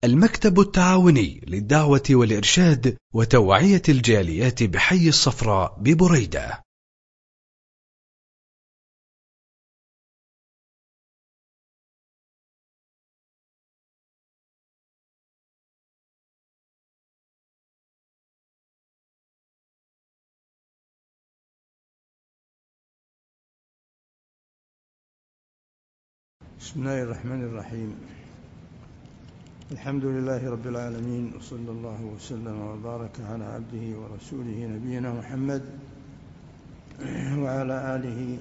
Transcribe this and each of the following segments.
المكتب التعاوني للدعوة والإرشاد وتوعية الجاليات بحي الصفراء ببريدة. بسم الله الرحمن الرحيم. الحمد لله رب العالمين، وصلى الله وسلم وبارك على عبده ورسوله نبينا محمد وعلى آله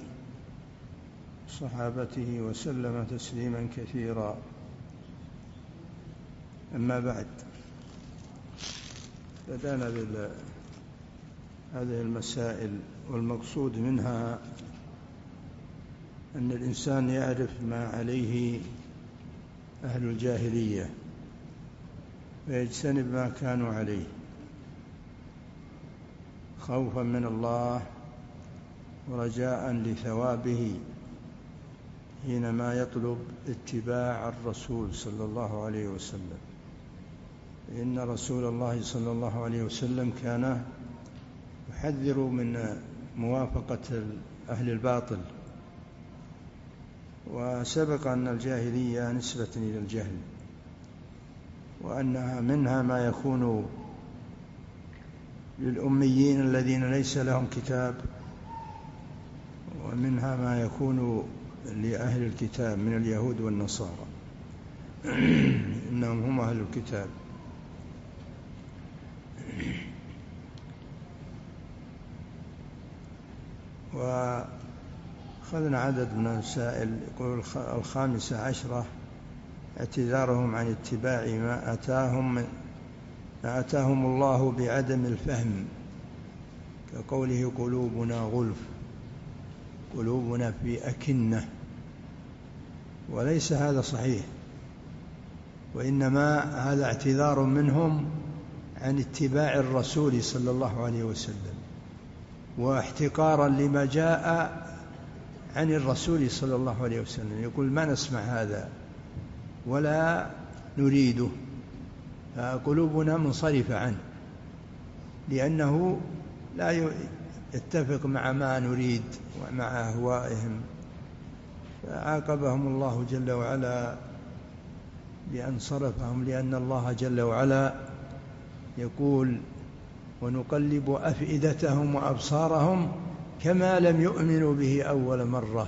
وصحابته وسلم تسليما كثيرا. أما بعد، بدأنا هذه المسائل، والمقصود منها أن الإنسان يعرف ما عليه أهل الجاهلية ويجتنب ما كانوا عليه، خوفا من الله ورجاء لثوابه حينما يطلب اتباع الرسول صلى الله عليه وسلم. إن رسول الله صلى الله عليه وسلم كان يحذر من موافقة أهل الباطل، وسبق أن الجاهلية نسبة إلى الجهل، وأنها منها ما يكون للأميين الذين ليس لهم كتاب، ومنها ما يكون لأهل الكتاب من اليهود والنصارى إنهم هم أهل الكتاب. وأخذنا عدد من المسائل. يقول 15 اعتذارهم عن اتباع ما أتاهم الله بعدم الفهم، كقوله قلوبنا غلف، قلوبنا في أكنة، وليس هذا صحيح، وإنما هذا اعتذار منهم عن اتباع الرسول صلى الله عليه وسلم، واحتقارا لما جاء عن الرسول صلى الله عليه وسلم. يقول ما نسمع هذا ولا نريده، قلوبنا منصرفة عنه لأنه لا يتفق مع ما نريد ومع أهوائهم. فعاقبهم الله جل وعلا بأن صرفهم، لأن الله جل وعلا يقول ونقلب أفئدتهم وأبصارهم كما لم يؤمنوا به أول مرة،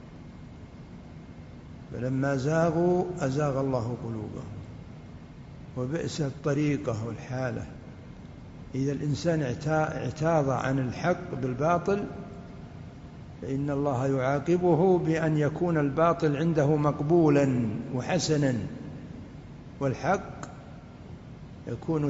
فلما زاغوا أزاغ الله قلوبهم. وبئس الطريقة والحالة إذا الإنسان اعتاض عن الحق بالباطل، فإن الله يعاقبه بأن يكون الباطل عنده مقبولا وحسنا، والحق يكون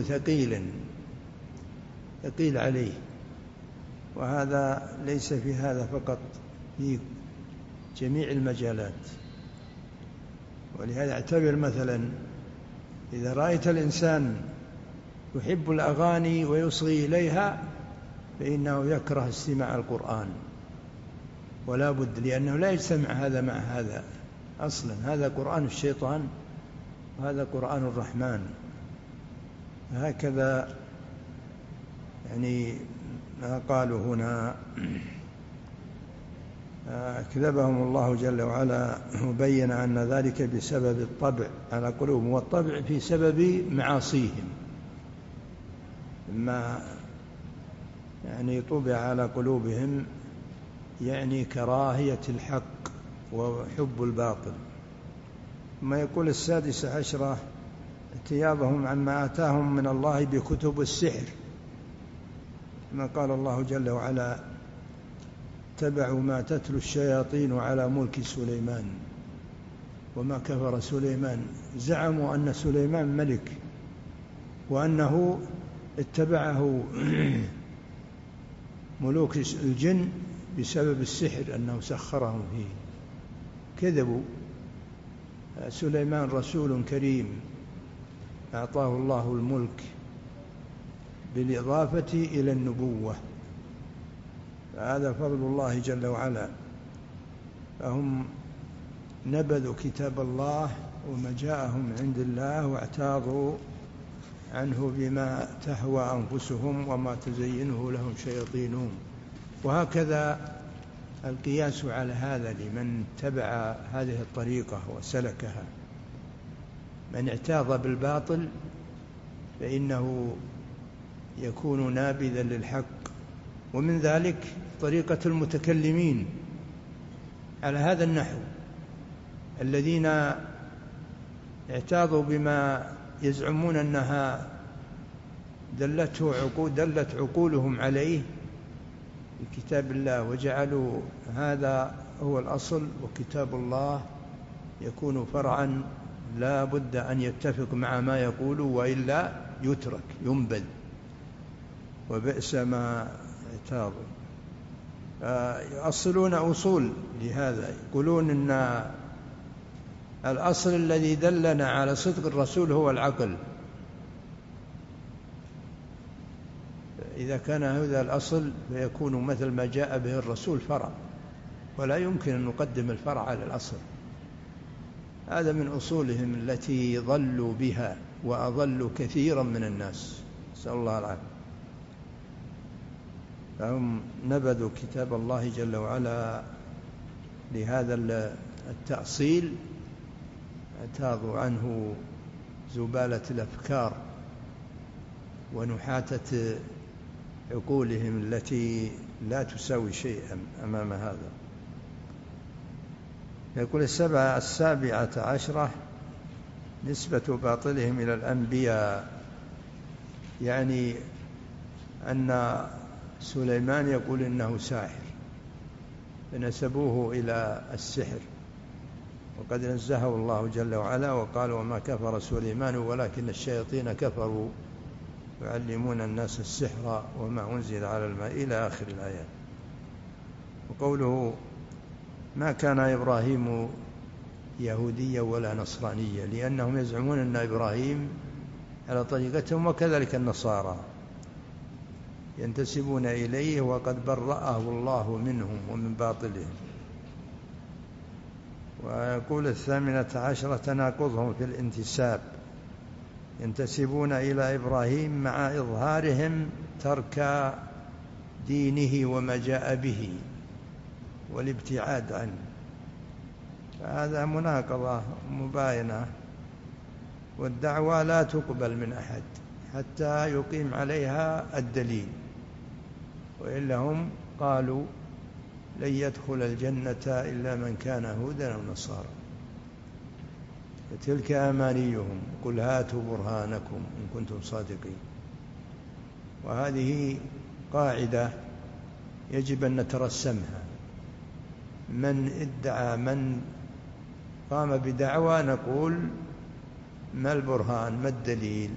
ثقيل عليه. وهذا ليس في هذا فقط، في جميع المجالات. ولهذا اعتبر مثلا إذا رأيت الإنسان يحب الأغاني ويصغي إليها، فإنه يكره استماع القرآن، ولا بد، لأنه لا يجتمع هذا مع هذا أصلا. هذا قرآن الشيطان وهذا قرآن الرحمن. هكذا يعني ما قالوا هنا. أكذبهم الله جل وعلا وبين أن ذلك بسبب الطبع على قلوبهم، والطبع في سبب معاصيهم. ما يعني طبع على قلوبهم يعني كراهية الحق وحب الباطل. ما يقول 16 اعتياضهم عما آتاهم من الله بكتب السحر، ما قال الله جل وعلا اتبعوا ما تتلو الشياطين على ملك سليمان وما كفر سليمان. زعموا أن سليمان ملك وأنه اتبعه ملوك الجن بسبب السحر، أنه سخرهم فيه. كذبوا. سليمان رسول كريم أعطاه الله الملك بالإضافة إلى النبوة، فهذا فضل الله جل وعلا. فهم نبذوا كتاب الله وما جاءهم عند الله واعتاضوا عنه بما تهوى أنفسهم وما تزينه لهم شياطينهم. وهكذا القياس على هذا لمن اتبع هذه الطريقة وسلكها. من اعتاض بالباطل فإنه يكون نابذا للحق. ومن ذلك طريقة المتكلمين على هذا النحو الذين اعتاضوا بما يزعمون أنها دلت عقولهم عليه في كتاب الله، وجعلوا هذا هو الأصل، وكتاب الله يكون فرعا لا بد أن يتفق مع ما يقول وإلا يترك ينبذ، وبئس ما اعتاضوا. يؤصلون أصول لهذا، يقولون أن الأصل الذي دلنا على صدق الرسول هو العقل. إذا كان هذا الأصل فيكون مثل ما جاء به الرسول فرع، ولا يمكن أن نقدم الفرع على الأصل. هذا من أصولهم التي ضلوا بها وأضلوا كثيرا من الناس، نسأل الله العافية. فهم نبذوا كتاب الله جل وعلا لهذا التأصيل، اعتاضوا عنه زبالة الأفكار ونحاتة عقولهم التي لا تساوي شيئا أمام هذا. يقول 17 نسبة باطلهم إلى الأنبياء، يعني أن سليمان يقول إنه ساحر فنسبوه إلى السحر، وقد نزهه الله جل وعلا وقال وما كفر سليمان ولكن الشياطين كفروا يعلمون الناس السحر وما أنزل على الماء إلى آخر الآيات. وقوله ما كان إبراهيم يهوديا ولا نصرانيا، لأنهم يزعمون أن إبراهيم على طريقتهم، وكذلك النصارى ينتسبون إليه وقد برأه الله منهم ومن باطلهم. ويقول 18 تناقضهم في الانتساب، ينتسبون إلى إبراهيم مع إظهارهم ترك دينه وما جاء به والابتعاد عنه، فهذا مناقضة مباينة. والدعوة لا تقبل من أحد حتى يقيم عليها الدليل، وإلا هم قالوا لن يدخل الجنة إلا من كان هودا أو نصارى، فتلك أمانيهم قل هاتوا برهانكم إن كنتم صادقين. وهذه قاعدة يجب أن نترسمها، من ادعى من قام بدعوى نقول ما البرهان ما الدليل،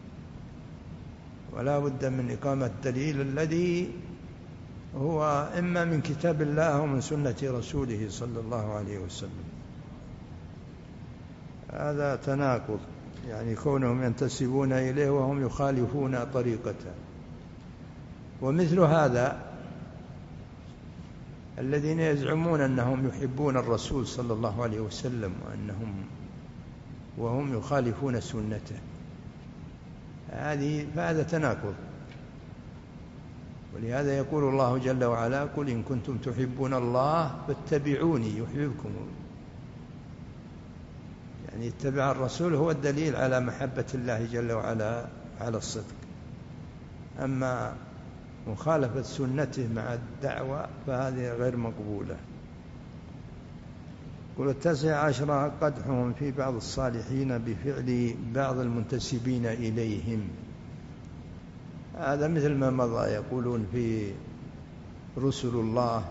ولا بد من إقامة الدليل الذي هو إما من كتاب الله أو من سنة رسوله صلى الله عليه وسلم. هذا تناقض، يعني كونهم ينتسبون إليه وهم يخالفون طريقته. ومثل هذا الذين يزعمون أنهم يحبون الرسول صلى الله عليه وسلم وهم يخالفون سنته، فهذا تناقض. ولهذا يقول الله جل وعلا قل إن كنتم تحبون الله فاتبعوني يحببكم. يعني اتباع الرسول هو الدليل على محبة الله جل وعلا على الصدق. أما مخالفة سنته مع الدعوة فهذه غير مقبولة. قل 19 قدحهم في بعض الصالحين بفعل بعض المنتسبين إليهم، هذا مثل ما مضى. يقولون في رسل الله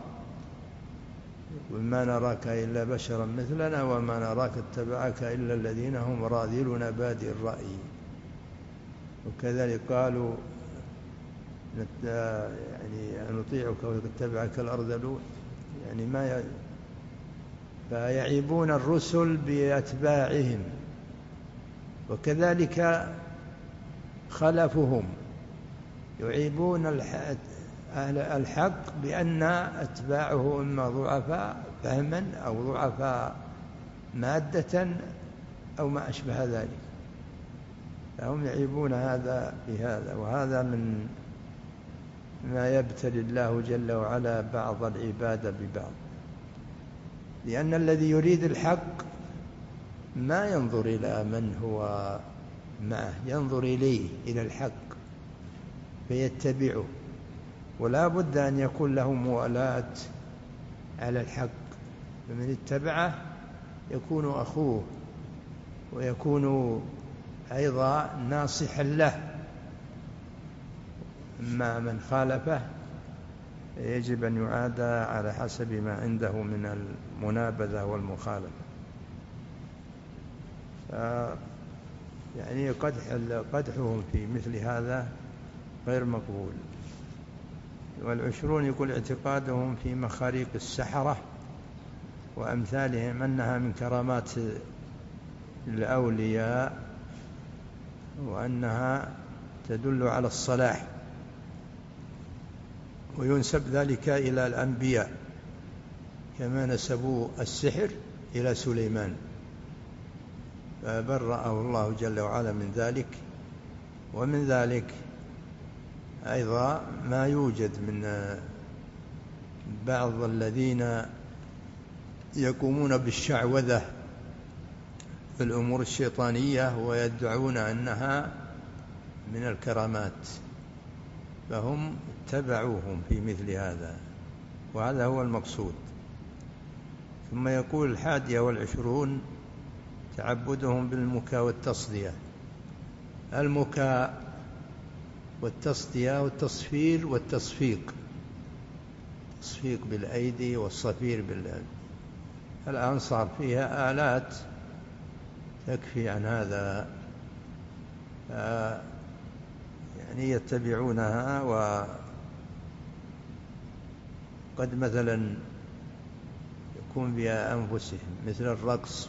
وما نراك إلا بشرا مثلنا وما نراك اتبعك إلا الذين هم راذلون بادئ الرأي. وكذلك قالوا يعني نطيعك واتبعك الأرذلون، يعني فيعيبون الرسل بأتباعهم. وكذلك خلفهم يعيبون أهل الحق بأن أتباعه إما ضعفاء فهما أو ضعفاء مادة أو ما أشبه ذلك، فهم يعيبون هذا بهذا. وهذا من ما يبتلي الله جل وعلا بعض العباد ببعض، لأن الذي يريد الحق ما ينظر إلى من هو معه، ينظر إليه، إلى الحق، فيتبعه. ولا بد أن يكون له موالاة على الحق، فمن اتبعه يكون أخوه ويكون أيضا ناصحا له. أما من خالفه يجب أن يعادى على حسب ما عنده من المنابذة والمخالفة. يعني قدحهم في مثل هذا غير مقبول. والعشرون يقول اعتقادهم في مخاريق السحرة وأمثالهم أنها من كرامات الأولياء، وأنها تدل على الصلاح، وينسب ذلك إلى الأنبياء كما نسبوا السحر إلى سليمان، فبرأه الله جل وعلا من ذلك. ومن ذلك أيضا ما يوجد من بعض الذين يقومون بالشعوذة في الأمور الشيطانية ويدعون أنها من الكرامات، فهم اتبعوهم في مثل هذا، وهذا هو المقصود. ثم يقول 21 تعبدهم بالمكاء والتصدية. المكاء والتصدية والتصفير والتصفيق، تصفيق بالأيدي والصفير بالأيدي. الآن صار فيها آلات تكفي عن هذا، يعني يتبعونها. وقد مثلا يكون بها أنفسهم مثل الرقص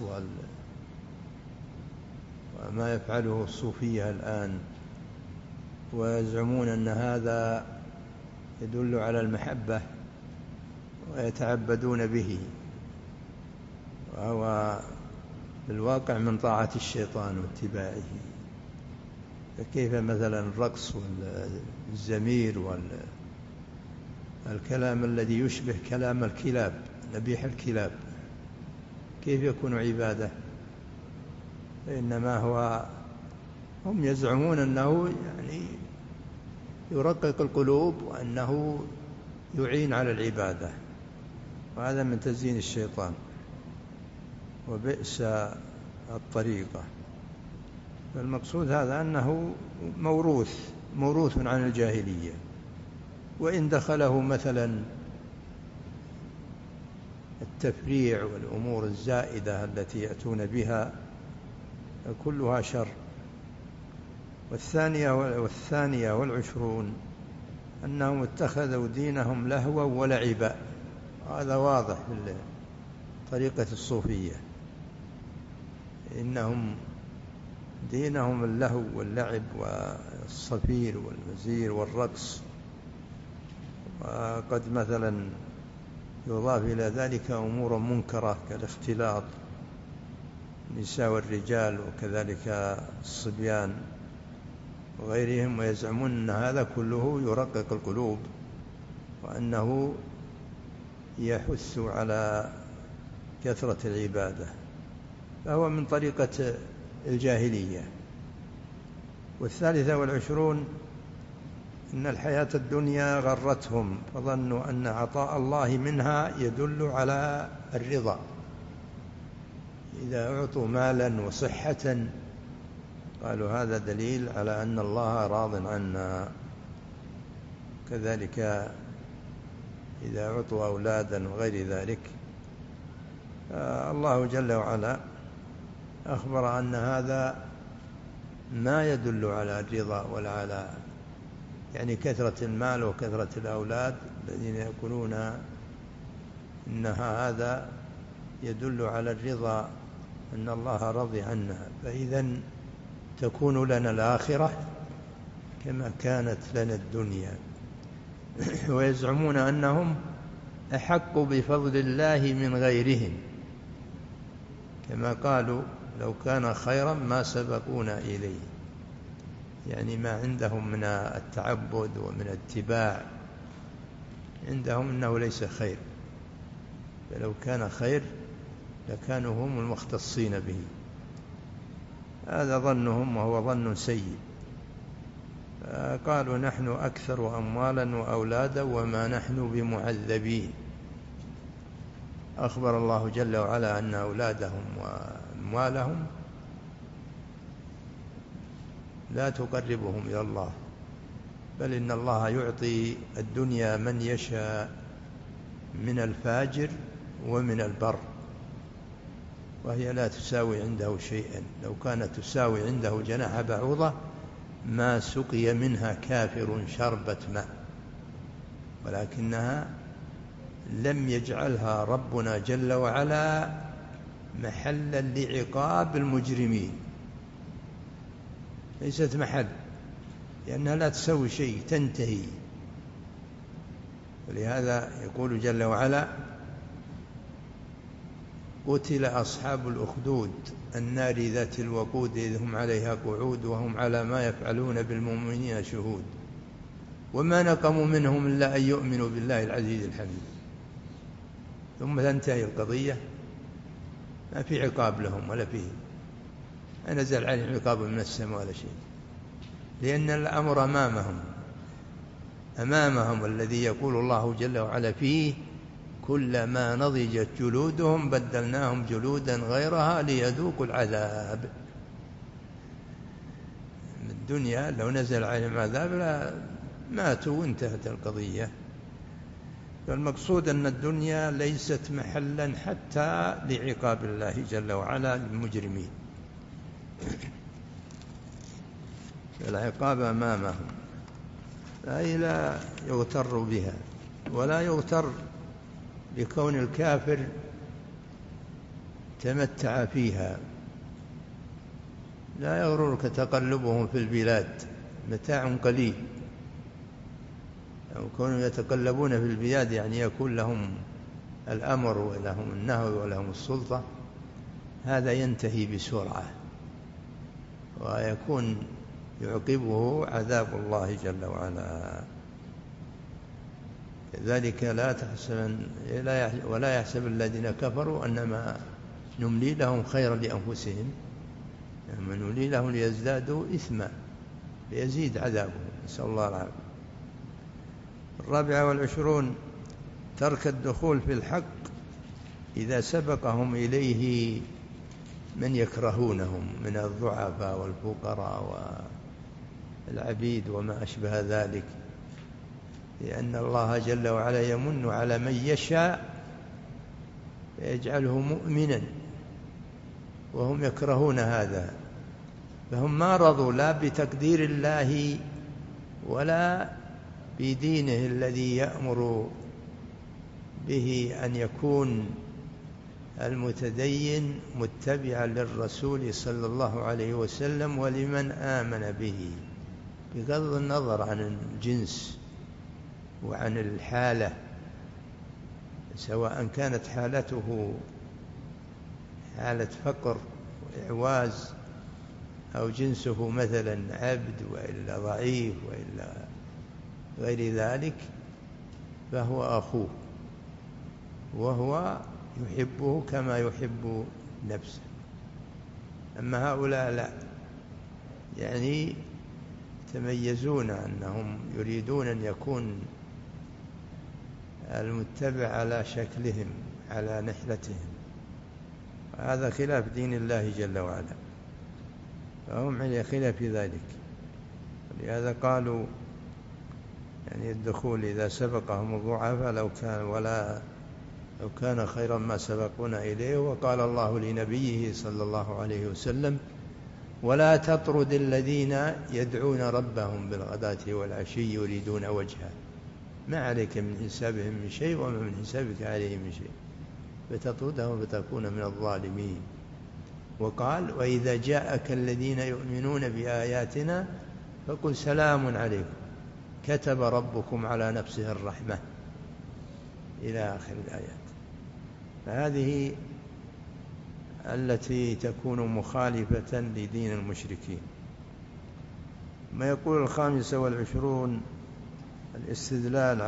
وما يفعله الصوفية الآن، ويزعمون أن هذا يدل على المحبة ويتعبدون به، وهو بالواقع من طاعة الشيطان واتباعه. فكيف مثلا الرقص والزمير والكلام الذي يشبه كلام الكلاب، نبيح الكلاب، كيف يكون عبادة؟ إنما هم يزعمون أنه يعني يرقق القلوب وأنه يعين على العبادة، وهذا من تزيين الشيطان، وبئس الطريقة. فالمقصود هذا أنه موروث عن الجاهلية، وإن دخله مثلا التفريع والأمور الزائدة التي يأتون بها كلها شر. والثانية 21 أنهم اتخذوا دينهم لهوا ولعبا. هذا واضح في طريقة الصوفية، إنهم دينهم اللهو واللعب والصفير والمزير والرقص. وقد مثلا يضاف إلى ذلك أمور منكرة كالاختلاط النساء والرجال، وكذلك الصبيان وغيرهم، ويزعمون أن هذا كله يرقق القلوب وأنه يحث على كثرة العبادة، فهو من طريقة الجاهلية. 23 إن الحياة الدنيا غرتهم فظنوا أن عطاء الله منها يدل على الرضا. إذا أعطوا مالا وصحة قالوا هذا دليل على أن الله راض عنا. كذلك إذا أعطوا أولادا وغير ذلك، الله جل وعلا أخبر أن هذا ما يدل على الرضا ولا على يعني كثرة المال وكثرة الأولاد الذين يقولون إنها هذا يدل على الرضا، أن الله رضي عنا، فإذا تكون لنا الآخرة كما كانت لنا الدنيا. ويزعمون أنهم أحق بفضل الله من غيرهم، كما قالوا لو كان خيرا ما سبقونا إليه، يعني ما عندهم من التعبد ومن الاتباع عندهم أنه ليس خير، فلو كان خير لكانوا هم المختصين به. هذا ظنهم وهو ظن سيء. قالوا نحن أكثر أموالا وأولادا وما نحن بمعذبين. أخبر الله جل وعلا أن أولادهم وأموالهم لا تقربهم إلى الله، بل إن الله يعطي الدنيا من يشاء من الفاجر ومن البر، وهي لا تساوي عنده شيئا. لو كانت تساوي عنده جناح بعوضة ما سقي منها كافر شربة ماء، ولكنها لم يجعلها ربنا جل وعلا محلا لعقاب المجرمين، ليست محل، لأنها لا تسوي شيء، تنتهي. ولهذا يقول جل وعلا قتل أصحاب الأخدود النار ذات الوقود إذ هم عليها قعود وهم على ما يفعلون بالمؤمنين شهود وما نقموا منهم إلا أن يؤمنوا بالله العزيز الحميد. ثم تنتهي القضية، ما في عقاب لهم ولا فيه نزل عليهم عقاب من السماء ولا شيء، لأن الأمر أمامهم الذي يقول الله جل وعلا فيه كلما نضجت جلودهم بدلناهم جلودا غيرها ليذوقوا العذاب. الدنيا لو نزل عليهم عذاب لا ماتوا وانتهت القضية. فالمقصود أن الدنيا ليست محلا حتى لعقاب الله جل وعلا للمجرمين، العقاب أمامهم، أي لا يغتر بها ولا يغتر بكون الكافر تمتع فيها. لا يغررك تقلبهم في البلاد، متاع قليل. أو كونوا يتقلبون في البلاد يعني يكون لهم الأمر ولهم النهي ولهم السلطة، هذا ينتهي بسرعة ويكون يعقبه عذاب الله جل وعلا. ذلك ولا يحسب الذين كفروا أنما نملي لهم خيرا لأنفسهم، أنما نملي لهم ليزدادوا إثما ليزيد عذابهم، نسأل الله العافية. 24 ترك الدخول في الحق إذا سبقهم إليه من يكرهونهم من الضعفاء والفقراء والعبيد وما أشبه ذلك، لأن الله جل وعلا يمن على من يشاء فيجعله مؤمنا وهم يكرهون هذا، فهم ما رضوا لا بتقدير الله ولا بدينه الذي يأمر به أن يكون المتدين متبعا للرسول صلى الله عليه وسلم ولمن آمن به، بغض النظر عن الجنس وعن الحالة، سواء كانت حالته حالة فقر وإعواز أو جنسه مثلا عبد وإلا ضعيف وإلا غير ذلك، فهو أخوه وهو يحبه كما يحب نفسه. أما هؤلاء لا، يعني يتميزون أنهم يريدون أن يكون المتبع على شكلهم على نحلتهم، هذا خلاف دين الله جل وعلا، فهم على خلاف ذلك. ولهذا قالوا يعني الدخول إذا سبقهم الضعفاء لو كان خيرا ما سبقونا إليه. وقال الله لنبيه صلى الله عليه وسلم ولا تطرد الذين يدعون ربهم بالغداة والعشي يريدون وجهه، ما عليك من حسابهم من شيء وما من حسابك عليهم من شيء فتطردهم فتكون من الظالمين. وقال وإذا جاءك الذين يؤمنون بآياتنا فقل سلام عليكم كتب ربكم على نفسه الرحمة إلى آخر الآيات. فهذه التي تكون مخالفة لدين المشركين. ما يقول 25 الاستدلال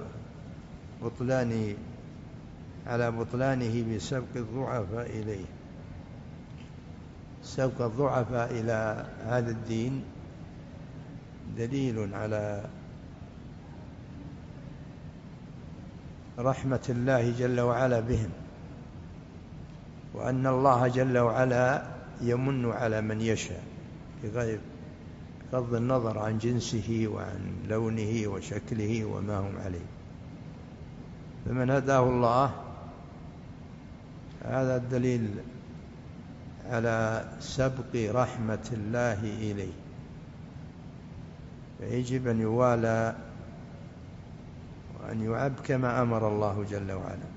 على بطلانه بسبق الضعفاء إليه. سبق الضعفاء إلى هذا الدين دليل على رحمة الله جل وعلا بهم، وأن الله جل وعلا يمن على من يشاء بغض النظر عن جنسه وعن لونه وشكله وما هم عليه. فمن هداه الله هذا الدليل على سبق رحمة الله إليه، فيجب أن يوالى وأن يعب كما أمر الله جل وعلا.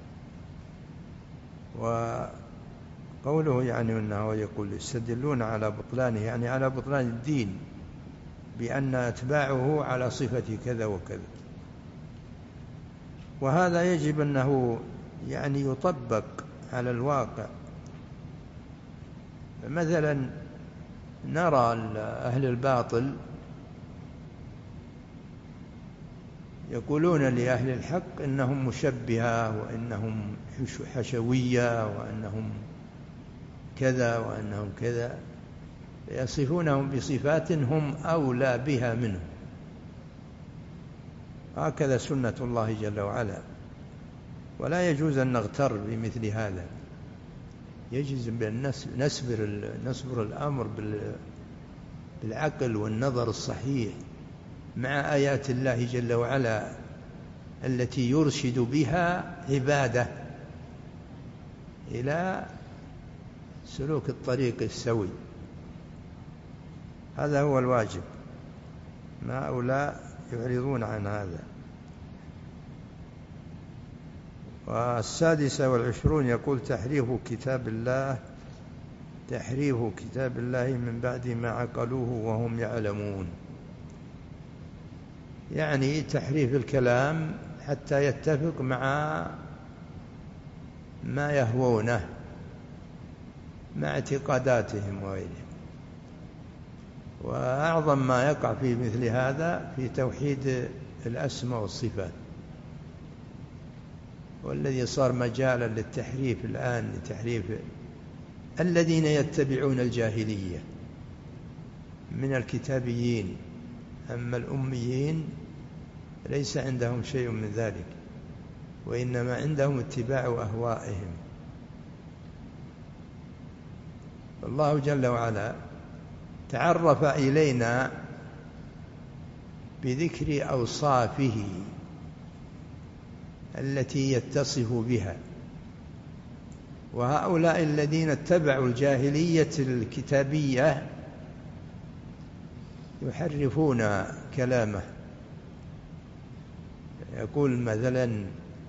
وقوله يعني أنه يقول يستدلون على بطلانه، يعني على بطلان الدين بأن أتباعه على صفة كذا وكذا، وهذا يجب أنه يعني يطبق على الواقع. مثلا نرى أهل الباطل يقولون لأهل الحق إنهم مشبهة وإنهم حشوية وأنهم كذا وأنهم كذا، يصفونهم بصفات هم أولى بها منهم. هكذا سنة الله جل وعلا، ولا يجوز أن نغتر بمثل هذا. يجب أن نسبر الأمر بالعقل والنظر الصحيح مع آيات الله جل وعلا التي يرشد بها عباده إلى سلوك الطريق السوي. هذا هو الواجب، ما هؤلاء يعرضون عن هذا. 26 يقول تحريف كتاب الله من بعد ما عقلوه وهم يعلمون، يعني تحريف الكلام حتى يتفق مع ما يهوونه مع اعتقاداتهم وغيرهم. وأعظم ما يقع في مثل هذا في توحيد الأسماء والصفات، والذي صار مجالا للتحريف الآن لتحريف الذين يتبعون الجاهلية من الكتابيين. أما الأميين ليس عندهم شيء من ذلك، وإنما عندهم اتباع أهوائهم. الله جل وعلا تعرف إلينا بذكر أوصافه التي يتصف بها، وهؤلاء الذين اتبعوا الجاهلية الكتابية يحرفون كلامه. يقول مثلا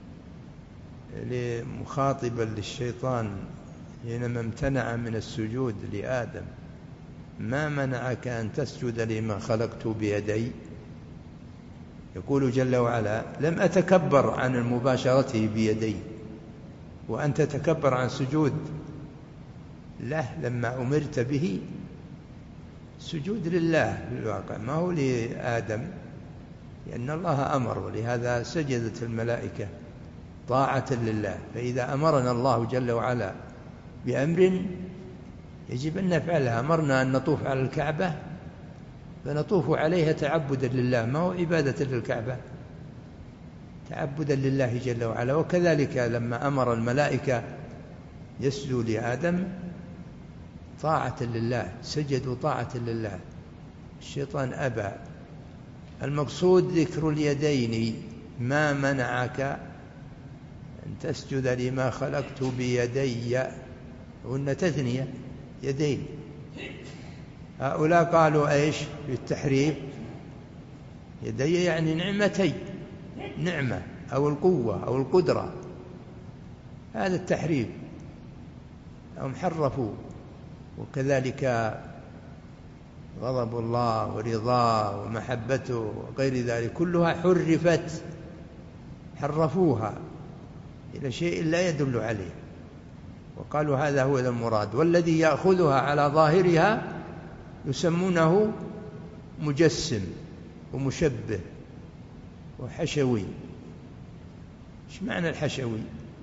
مخاطبا للشيطان حينما امتنع من السجود لآدم: ما منعك أن تسجد لما خلقت بيدي؟ يقول جل وعلا: لم أتكبر عن مباشرته بيدي، وأنت تتكبر عن سجود له لما أمرت به. سجود لله في الواقع، ما هو لآدم، لأن الله أمر، ولهذا سجدت الملائكة طاعة لله. فإذا أمرنا الله جل وعلا بأمر يجب أن نفعلها. أمرنا أن نطوف على الكعبة فنطوف عليها تعبدا لله، ما هو عبادة للكعبة، تعبدا لله جل وعلا. وكذلك لما أمر الملائكة يسجدوا لآدم طاعة لله، سجدوا طاعة لله. الشيطان أبى. المقصود ذكر اليدين: ما منعك أن تسجد لما خلقت بيدي، وإن تثنية يدين. هؤلاء قالوا إيش في التحريف؟ يدي يعني نعمتي، نعمة أو القوة أو القدرة. هذا التحريف، هم حرفوا. وكذلك غضب الله ورضاه ومحبته وغير ذلك كلها حرفوها إلى شيء لا يدل عليه. وقالوا هذا هو المراد، والذي يأخذها على ظاهرها يسمونه مجسم ومشبه وحشوي. ايش معنى الحشوي؟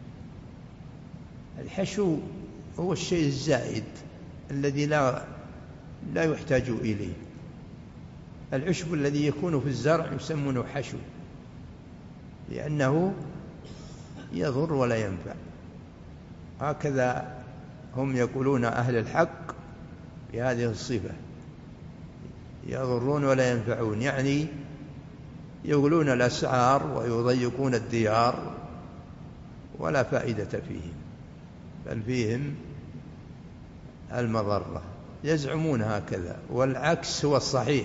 الحشو هو الشيء الزائد الذي لا يحتاج إليه. العشب الذي يكون في الزرع يسمونه حشو، لأنه يضر ولا ينفع. هكذا هم يقولون أهل الحق بهذه الصفة، يضرون ولا ينفعون، يعني يغلون الأسعار ويضيقون الديار ولا فائدة فيهم، بل فيهم المضرة، يزعمون هكذا. والعكس هو الصحيح،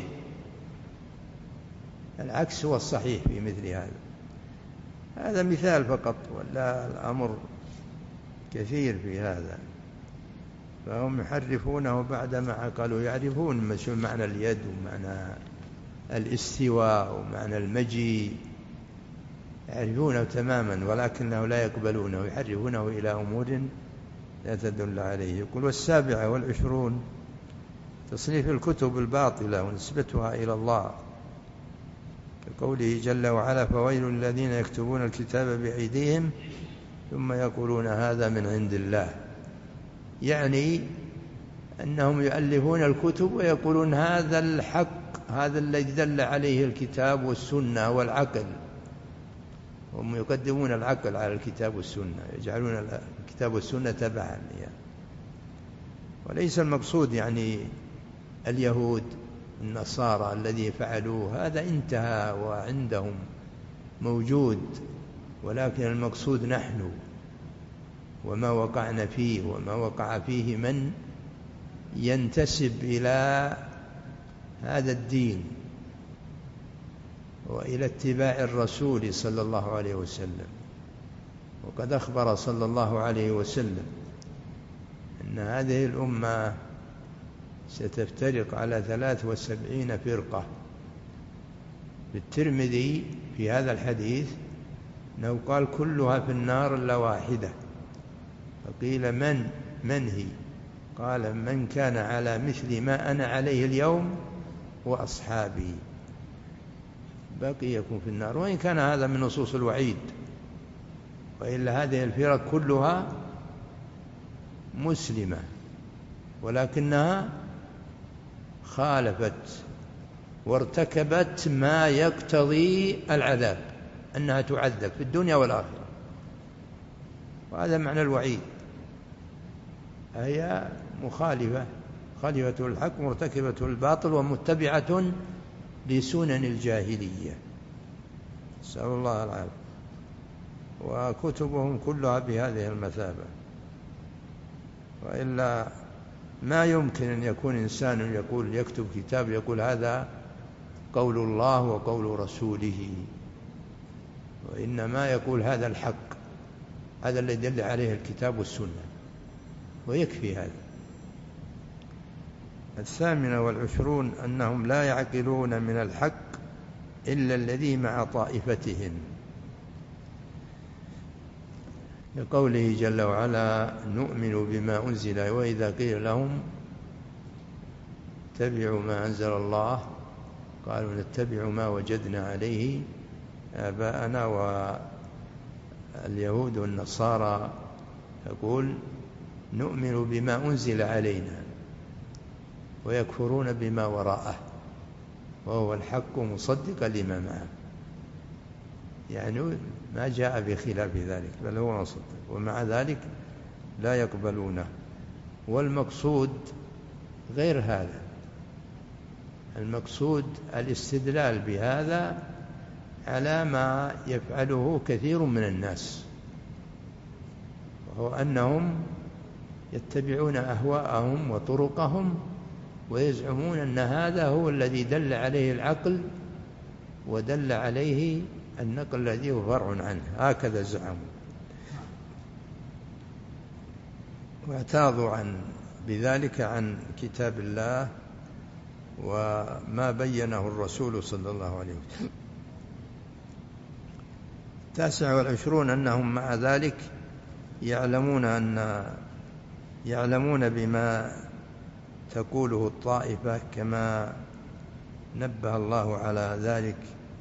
العكس هو الصحيح في مثل هذا. هذا مثال فقط، ولا الأمر كثير في هذا. فهم يحرفونه بعدما عقلوا، يعرفون معنى اليد ومعنى الاستواء ومعنى المجيء، يعرفونه تماما، ولكنه لا يقبلونه، يحرفونه إلى أمور لا تدل عليه. يقول: 27 تصنيف الكتب الباطلة ونسبتها إلى الله، كقوله جل وعلا: فويل الذين يكتبون الكتاب بأيديهم ثم يقولون هذا من عند الله. يعني أنهم يؤلفون الكتب ويقولون هذا الحق، هذا الذي دل عليه الكتاب والسنة والعقل. هم يقدمون العقل على الكتاب والسنة، يجعلون الكتاب والسنة تبعا يعني. وليس المقصود يعني اليهود النصارى الذي فعلوه، هذا انتهى وعندهم موجود، ولكن المقصود نحن وما وقعنا فيه وما وقع فيه من ينتسب إلى هذا الدين وإلى اتباع الرسول صلى الله عليه وسلم. وقد أخبر صلى الله عليه وسلم أن هذه الأمة ستفترق على 73 فرقة. بالترمذي في هذا الحديث أنه قال: كلها في النار إلا واحدة. فقيل: من هي؟ قال: من كان على مثل ما أنا عليه اليوم وأصحابي باقي يكون في النار. وإن كان هذا من نصوص الوعيد، وإلا هذه الفرق كلها مسلمة، ولكنها خالفت وارتكبت ما يقتضي العذاب، أنها تعذب في الدنيا والآخرة. وهذا معنى الوعيد، هي خالفة الحق، مرتكبة الباطل، ومتبعة لسنن الجاهلية، نسأل الله العافية. وكتبهم كلها بهذه المثابة، وإلا ما يمكن أن يكون إنسان يقول يكتب كتاب يقول هذا قول الله وقول رسوله، وإنما يقول هذا الحق، هذا الذي دل عليه الكتاب والسنة، ويكفي هذا. 28 أنهم لا يعقلون من الحق إلا الذي مع طائفتهم، لقوله جل وعلا: نؤمن بما أنزل، وإذا قيل لهم اتبعوا ما أنزل الله قالوا نتبع ما وجدنا عليه آباءنا. واليهود والنصارى يقول: نؤمن بما أنزل علينا، ويكفرون بما وراءه وهو الحق مصدقا لما معه، يعني ما جاء بخلاف ذلك بل هو مصدق، ومع ذلك لا يقبلونه. والمقصود غير هذا، المقصود الاستدلال بهذا على ما يفعله كثير من الناس، وهو أنهم يتبعون أهواءهم وطرقهم، ويزعمون أن هذا هو الذي دل عليه العقل ودل عليه النقل الذي هو فرع عنه، هكذا زعموا. واعتاضوا بذلك عن كتاب الله وما بينه الرسول صلى الله عليه وسلم. 29 أنهم مع ذلك يعلمون أن يعلمون بما تقوله الطائفة كما نبه الله على ذلك.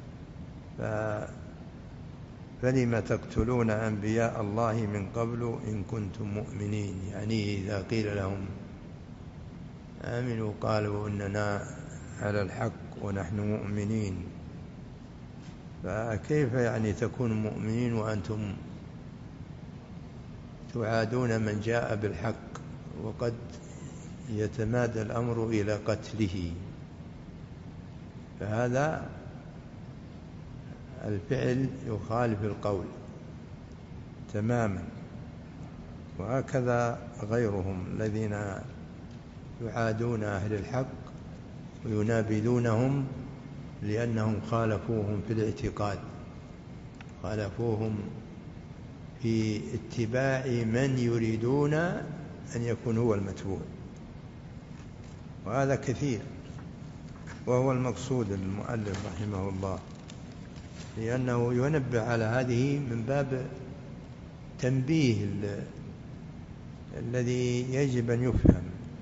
فلم تقتلون أنبياء الله من قبل إن كنتم مؤمنين، يعني إذا قيل لهم آمنوا قالوا إننا على الحق ونحن مؤمنين. فكيف يعني تكونوا مؤمنين وأنتم تعادون من جاء بالحق وقد يتمادى الأمر إلى قتله؟ فهذا الفعل يخالف القول تماما. وهكذا غيرهم الذين يعادون أهل الحق وينابذونهم لأنهم خالفوهم في الاعتقاد، خالفوهم في اتباع من يريدون أن يكون هو المتبوع، وهذا كثير. وهو المقصود المؤلف رحمه الله، لأنه ينبه على هذه من باب تنبيه الذي يجب أن يفهم.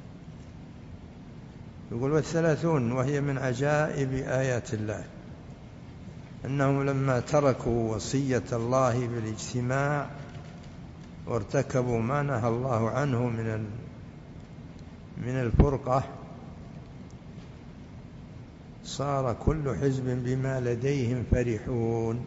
يقول: والثلاثون، وهي من عجائب آيات الله، أنهم لما تركوا وصية الله بالاجتماع وارتكبوا ما نهى الله عنه من الفرقة، صار كل حزب بما لديهم فرحون.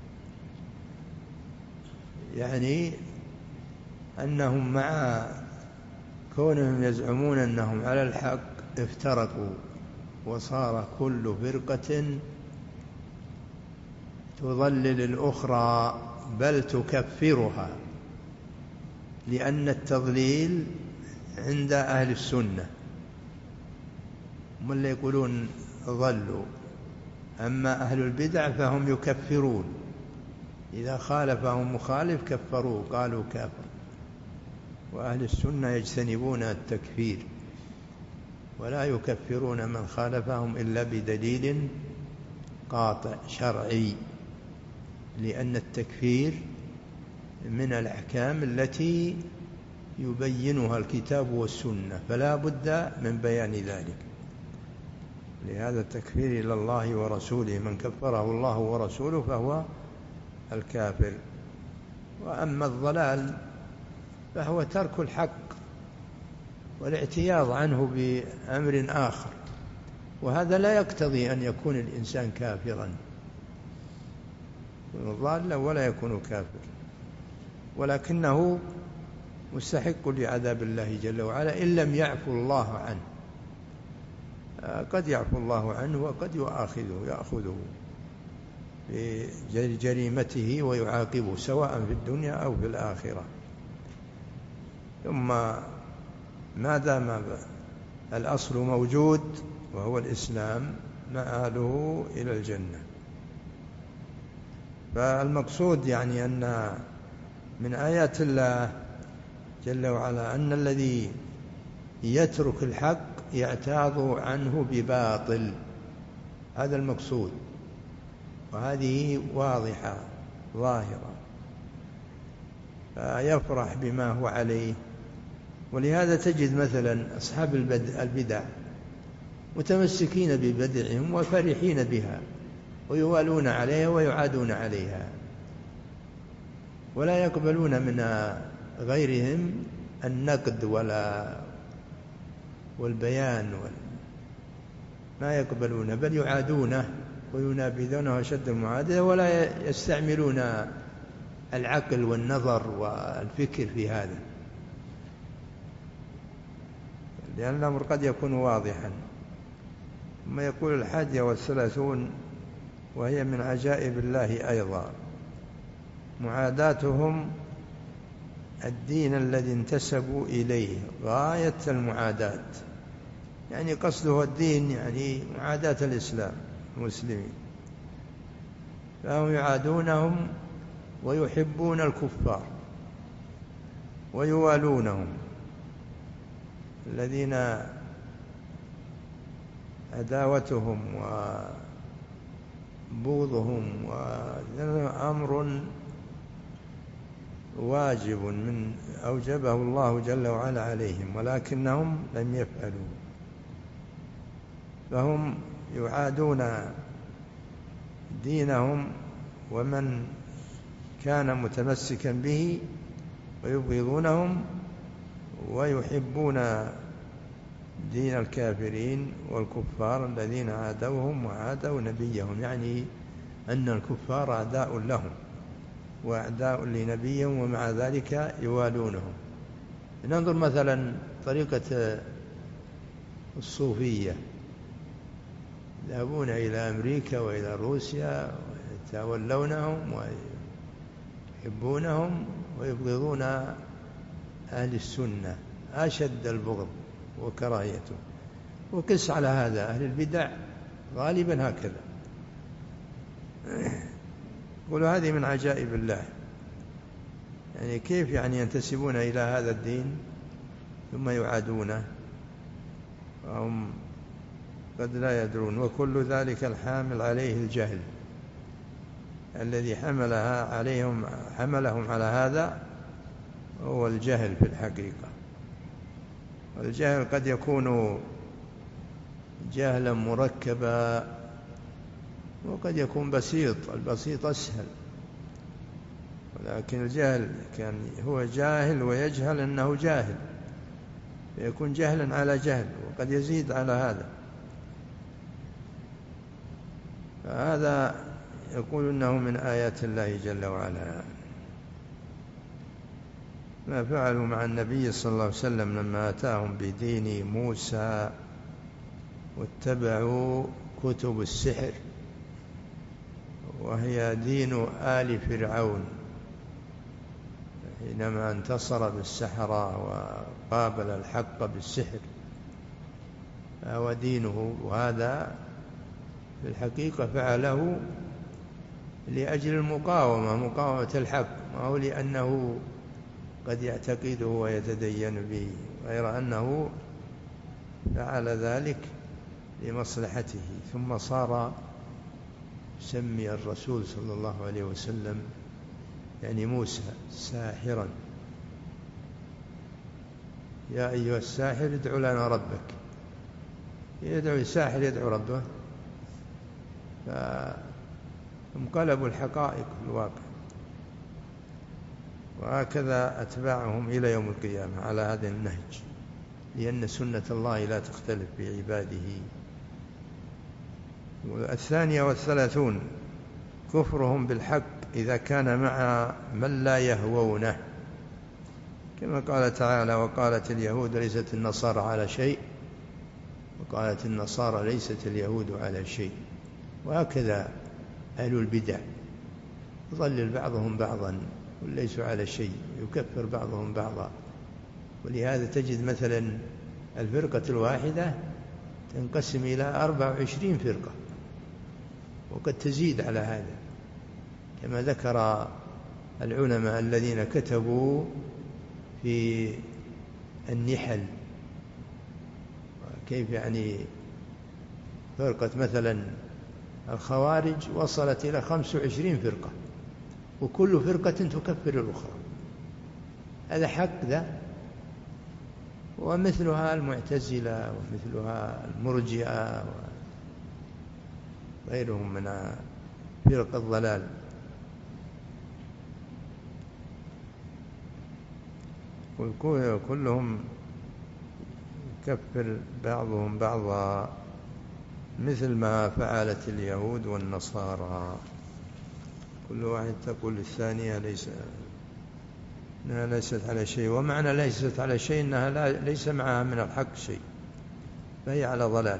يعني أنهم مع كونهم يزعمون أنهم على الحق افترقوا، وصار كل فرقة تضلل الأخرى بل تكفرها، لأن التضليل عند أهل السنة هم اللي يقولون ضلوا، أما أهل البدع فهم يكفرون، إذا خالفهم مخالف كفروه قالوا كافر. وأهل السنة يجتنبون التكفير ولا يكفرون من خالفهم إلا بدليل قاطع شرعي، لأن التكفير من الأحكام التي يبينها الكتاب والسنة، فلا بد من بيان ذلك. لهذا التكفير إلى الله ورسوله، من كفره الله ورسوله فهو الكافر. وأما الضلال فهو ترك الحق والاعتياض عنه بأمر آخر، وهذا لا يقتضي أن يكون الإنسان كافرا، يكون ضالا ولا يكون كافر، ولكنه مستحق لعذاب الله جل وعلا إن لم يعفو الله عنه. قد يعفو الله عنه وقد يأخذه بجريمته ويعاقبه سواء في الدنيا أو في الآخرة. ثم ما دام الأصل موجود وهو الإسلام مآله إلى الجنة. فالمقصود يعني أن من آيات الله جل وعلا أن الذي يترك الحق يعتاض عنه بباطل، هذا المقصود، وهذه واضحة ظاهرة، فيفرح بما هو عليه. ولهذا تجد مثلا أصحاب البدع متمسكين ببدعهم وفرحين بها ويوالون عليها ويعادون عليها، ولا يقبلون من غيرهم النقد والبيان ما يقبلون، بل يعادونه وينابذونه أشد المعادة، ولا يستعملون العقل والنظر والفكر في هذا، لأن الأمر قد يكون واضحا. ثم يقول 31، وهي من عجائب الله أيضا، معاداتهم الدين الذي انتسبوا إليه غاية المعاداة، يعني قصده الدين يعني معاداة الإسلام المسلمين، فهم يعادونهم ويحبون الكفار ويوالونهم، الذين عداوتهم وبغضهم وأمر واجب من أوجبه الله جل وعلا عليهم، ولكنهم لم يفعلوا، فهم يعادون دينهم ومن كان متمسكا به، ويبغضونهم ويحبون دين الكافرين والكفار الذين عادوهم وعادوا نبيهم، يعني أن الكفار أعداء لهم وأعداء لنبيهم، ومع ذلك يوالونهم. ننظر مثلا طريقة الصوفية، يذهبون إلى أمريكا وإلى روسيا ويتولونهم ويحبونهم ويبغضون أهل السنة أشد البغض وكراهيته. وقس على هذا أهل البدع غالبا هكذا. يقولوا هذه من عجائب الله، يعني كيف يعني ينتسبون إلى هذا الدين ثم يعادونه وهم قد لا يدرون. وكل ذلك الحامل عليه الجهل، الذي حملهم على هذا هو الجهل في الحقيقة. والجهل قد يكون جهلا مركبا وقد يكون بسيط، البسيط أسهل، ولكن الجهل كان هو جاهل ويجهل أنه جاهل، فيكون جهلا على جهل وقد يزيد على هذا. فهذا يقول إنه من آيات الله جل وعلا. ما فعلوا مع النبي صلى الله عليه وسلم لما أتاهم بدين موسى واتبعوا كتب السحر، وهي دين آل فرعون، حينما انتصر بالسحرة وقابل الحق بالسحر فهو دينه. وهذا في الحقيقة فعله لأجل مقاومة الحق، ما هو لأنه قد يعتقده ويتدين به، غير أنه فعل ذلك لمصلحته. ثم صار سمي الرسول صلى الله عليه وسلم يعني موسى ساحرا. يا أيها الساحر ادع لنا ربك، يدعو الساحر يدعو ربه، فانقلبوا الحقائق في الواقع. وهكذا أتباعهم إلى يوم القيامة على هذا النهج، لأن سنة الله لا تختلف بعباده. 32 كفرهم بالحق إذا كان مع من لا يهوونه، كما قال تعالى: وقالت اليهود ليست النصارى على شيء، وقالت النصارى ليست اليهود على شيء. وهكذا أهل البدع يضلل بعضهم بعضا وليسوا على شيء، يكفر بعضهم بعضا. ولهذا تجد مثلا الفرقة الواحدة تنقسم إلى 24 فرقة، وقد تزيد على هذا، كما ذكر العلماء الذين كتبوا في النحل كيف يعني فرقة مثلا الخوارج وصلت إلى 25 فرقة، وكل فرقة تكفر الأخرى. هذا حق ذا. ومثلها المعتزلة ومثلها المرجئة وغيرهم من فرق الضلال. كلهم يكفر بعضهم بعضا مثل ما فعلت اليهود والنصارى. كل واحد تقول للثانية إنها ليست على شيء، ومعنى ليست على شيء إنها ليس معها من الحق شيء، فهي على ضلال.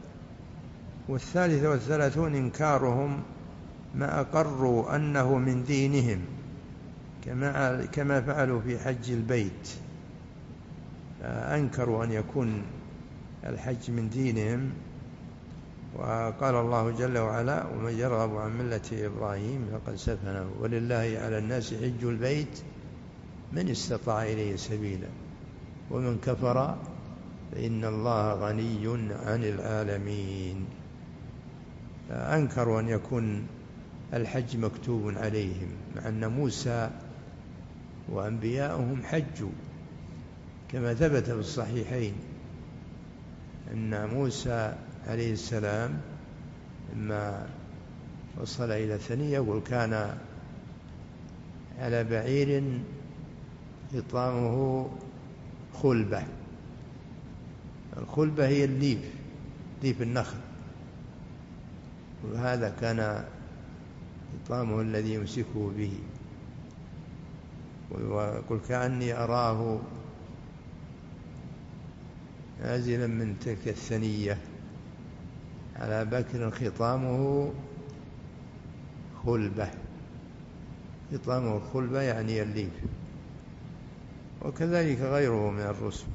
33 إنكارهم ما أقروا أنه من دينهم، كما فعلوا في حج البيت، أنكروا أن يكون الحج من دينهم. وقال الله جل وعلا: ومن يرغب عن ملة إبراهيم فقد سفه، ولله على الناس حج البيت من استطاع إليه سبيلا ومن كفر فإن الله غني عن العالمين. أنكروا أن يكون الحج مكتوب عليهم، مع أن موسى وأنبياؤهم حجوا، كما ثبت في الصحيحين أن موسى عليه السلام لما وصل إلى الثنية يقول كان على بعير خطامه خلبة. الخلبة هي الليف، ليف النخل، وهذا كان خطامه الذي يمسكه به. ويقول كأني أراه نازلا من تلك الثنية على بكر خطامه خلبة. خطامه خلبة يعني الليف. وكذلك غيره من الرسل،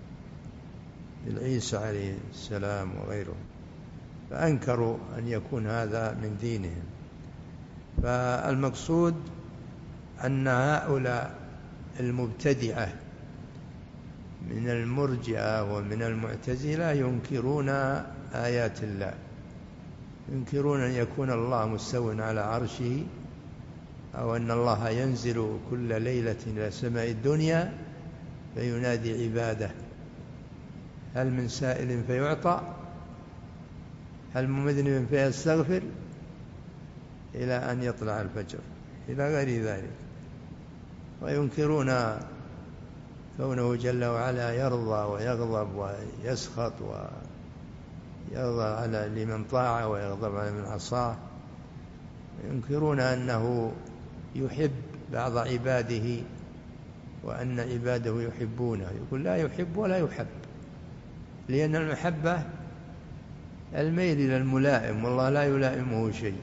عيسى عليه السلام وغيره، فأنكروا أن يكون هذا من دينهم. فالمقصود أن هؤلاء المبتدعة من المرجئة ومن المعتزلة ينكرون آيات الله، ينكرون أن يكون الله مستوٍ على عرشه، أو أن الله ينزل كل ليلة إلى سماء الدنيا فينادي عباده هل من سائل فيعطى، هل من مذنب فيستغفر، إلى أن يطلع الفجر، إلى غير ذلك. وينكرون كونه جل وعلا يرضى ويغضب ويسخط، ويرضى على لمن طاع ويغضب على من عصاه. ينكرون أنه يحب بعض عباده وأن عباده يحبونه، يقول لا يحب ولا يحب، لأن المحبة الميل إلى الملائم، والله لا يلائمه شيء.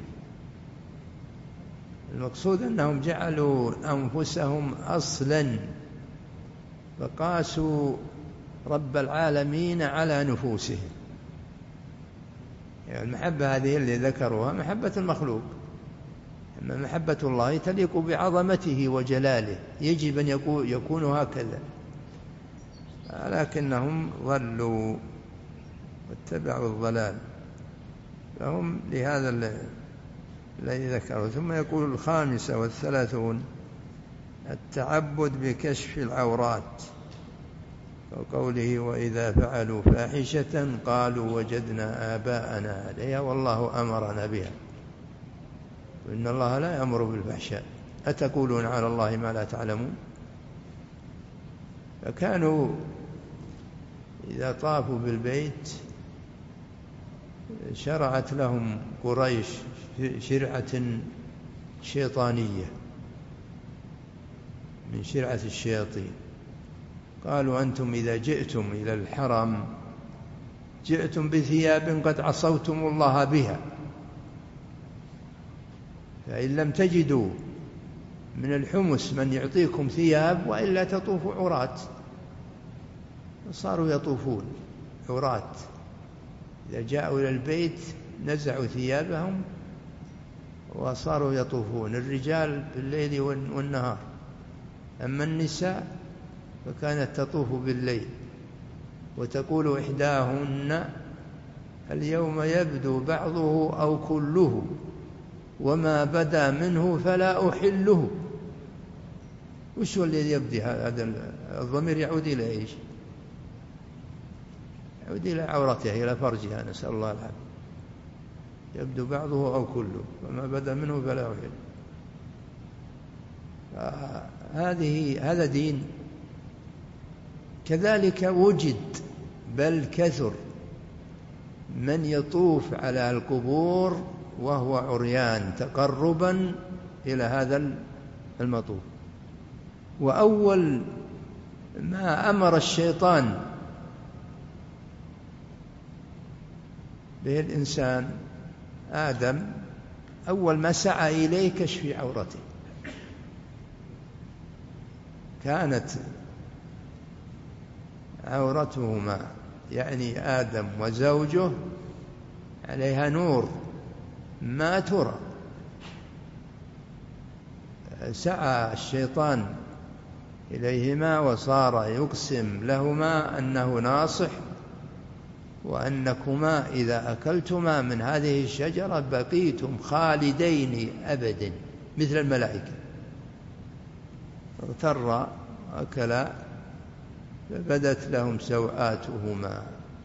المقصود أنهم جعلوا أنفسهم أصلا، فقاسوا رب العالمين على نفوسهم. يعني المحبة هذه اللي ذكروها محبة المخلوق، أما محبة الله تليق بعظمته وجلاله، يجب أن يكون هكذا. لكنهم ضلوا واتبعوا الضلال، فهم لهذا الذي ذكره. ثم يقول 35 التعبد بكشف العورات، وقوله وإذا فعلوا فاحشة قالوا وجدنا آباءنا عليها والله أمرنا بها، وإن الله لا يأمر بالفحشاء أتقولون على الله ما لا تعلمون. فكانوا إذا طافوا بالبيت شرعت لهم قريش شرعة شيطانية من شرعة الشياطين. قالوا أنتم إذا جئتم إلى الحرم جئتم بثياب قد عصوتم الله بها، فإن لم تجدوا من الحمس من يعطيكم ثياب وإلا تطوفوا عرات. صاروا يطوفون عرات، إذا جاءوا إلى البيت نزعوا ثيابهم وصاروا يطوفون، الرجال بالليل والنهار. أما النساء فكانت تطوف بالليل، وتقول إحداهن اليوم يبدو بعضه أو كله وما بدا منه فلا أحله. وش هو الذي يبدي؟ هذا الضمير يعود إلى إيش؟ يعود إلى عورتها، إلى فرجها، نسأل الله العافية. يبدو بعضه أو كله وما بدا منه فلا أحله. هذا دين. كذلك وجد بل كثر من يطوف على القبور وهو عريان تقربا إلى هذا المطوف. وأول ما أمر الشيطان به الإنسان آدم، أول ما سعى إليه كشف عورته. كانت عورتهما يعني آدم وزوجه عليها نور ما ترى. سعى الشيطان إليهما وصار يقسم لهما أنه ناصح، وأنكما إذا أكلتما من هذه الشجرة بقيتم خالدين أبدا مثل الملائكة. اغتر أكل فبدت لهم سوآتهما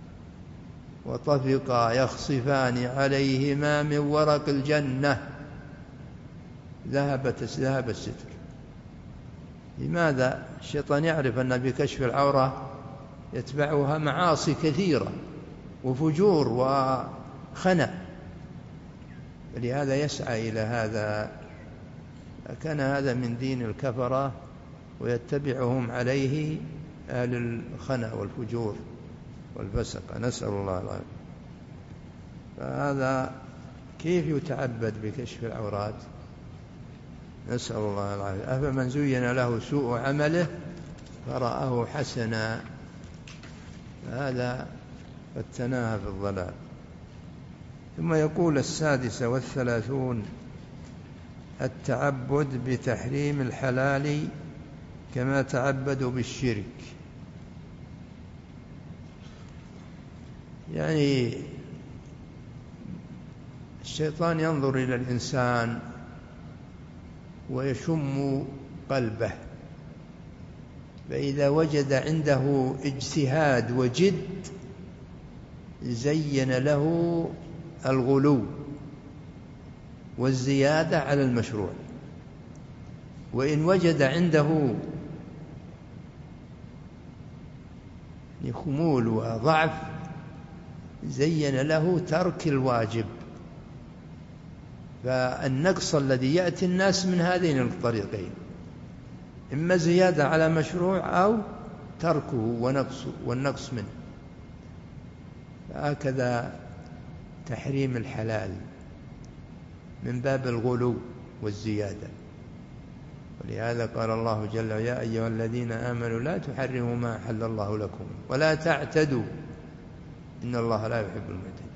وطفقا يخصفان عليهما من ورق الجنة ذهب الستر. لماذا؟ الشيطان يعرف أن بكشف العورة يتبعها معاصي كثيرة وفجور وخنا، ولهذا يسعى إلى هذا. كان هذا من دين الكفرة ويتبعهم عليه أهل الخنا والفجور والفسق، نسأل الله العافية. فهذا كيف يتعبد بكشف العورات؟ نسأل الله العافية. أفمن زين له سوء عمله فرآه حسنا، هذا قد تناهى في الضلال. ثم يقول 36 التعبد بتحريم الحلال كما تعبدوا بالشرك. يعني الشيطان ينظر إلى الإنسان ويشم قلبه، فإذا وجد عنده اجتهاد وجد زين له الغلو والزيادة على المشروع، وإن وجد عنده خمول وضعف زين له ترك الواجب. فالنقص الذي يأتي الناس من هذين الطريقين، إما زيادة على مشروع أو تركه والنقص منه. فهكذا تحريم الحلال من باب الغلو والزيادة. ولهذا قال الله جل وعلا يا أيها الذين آمنوا لا تحرموا ما أحل الله لكم ولا تعتدوا إن الله لا يحب المعتدين.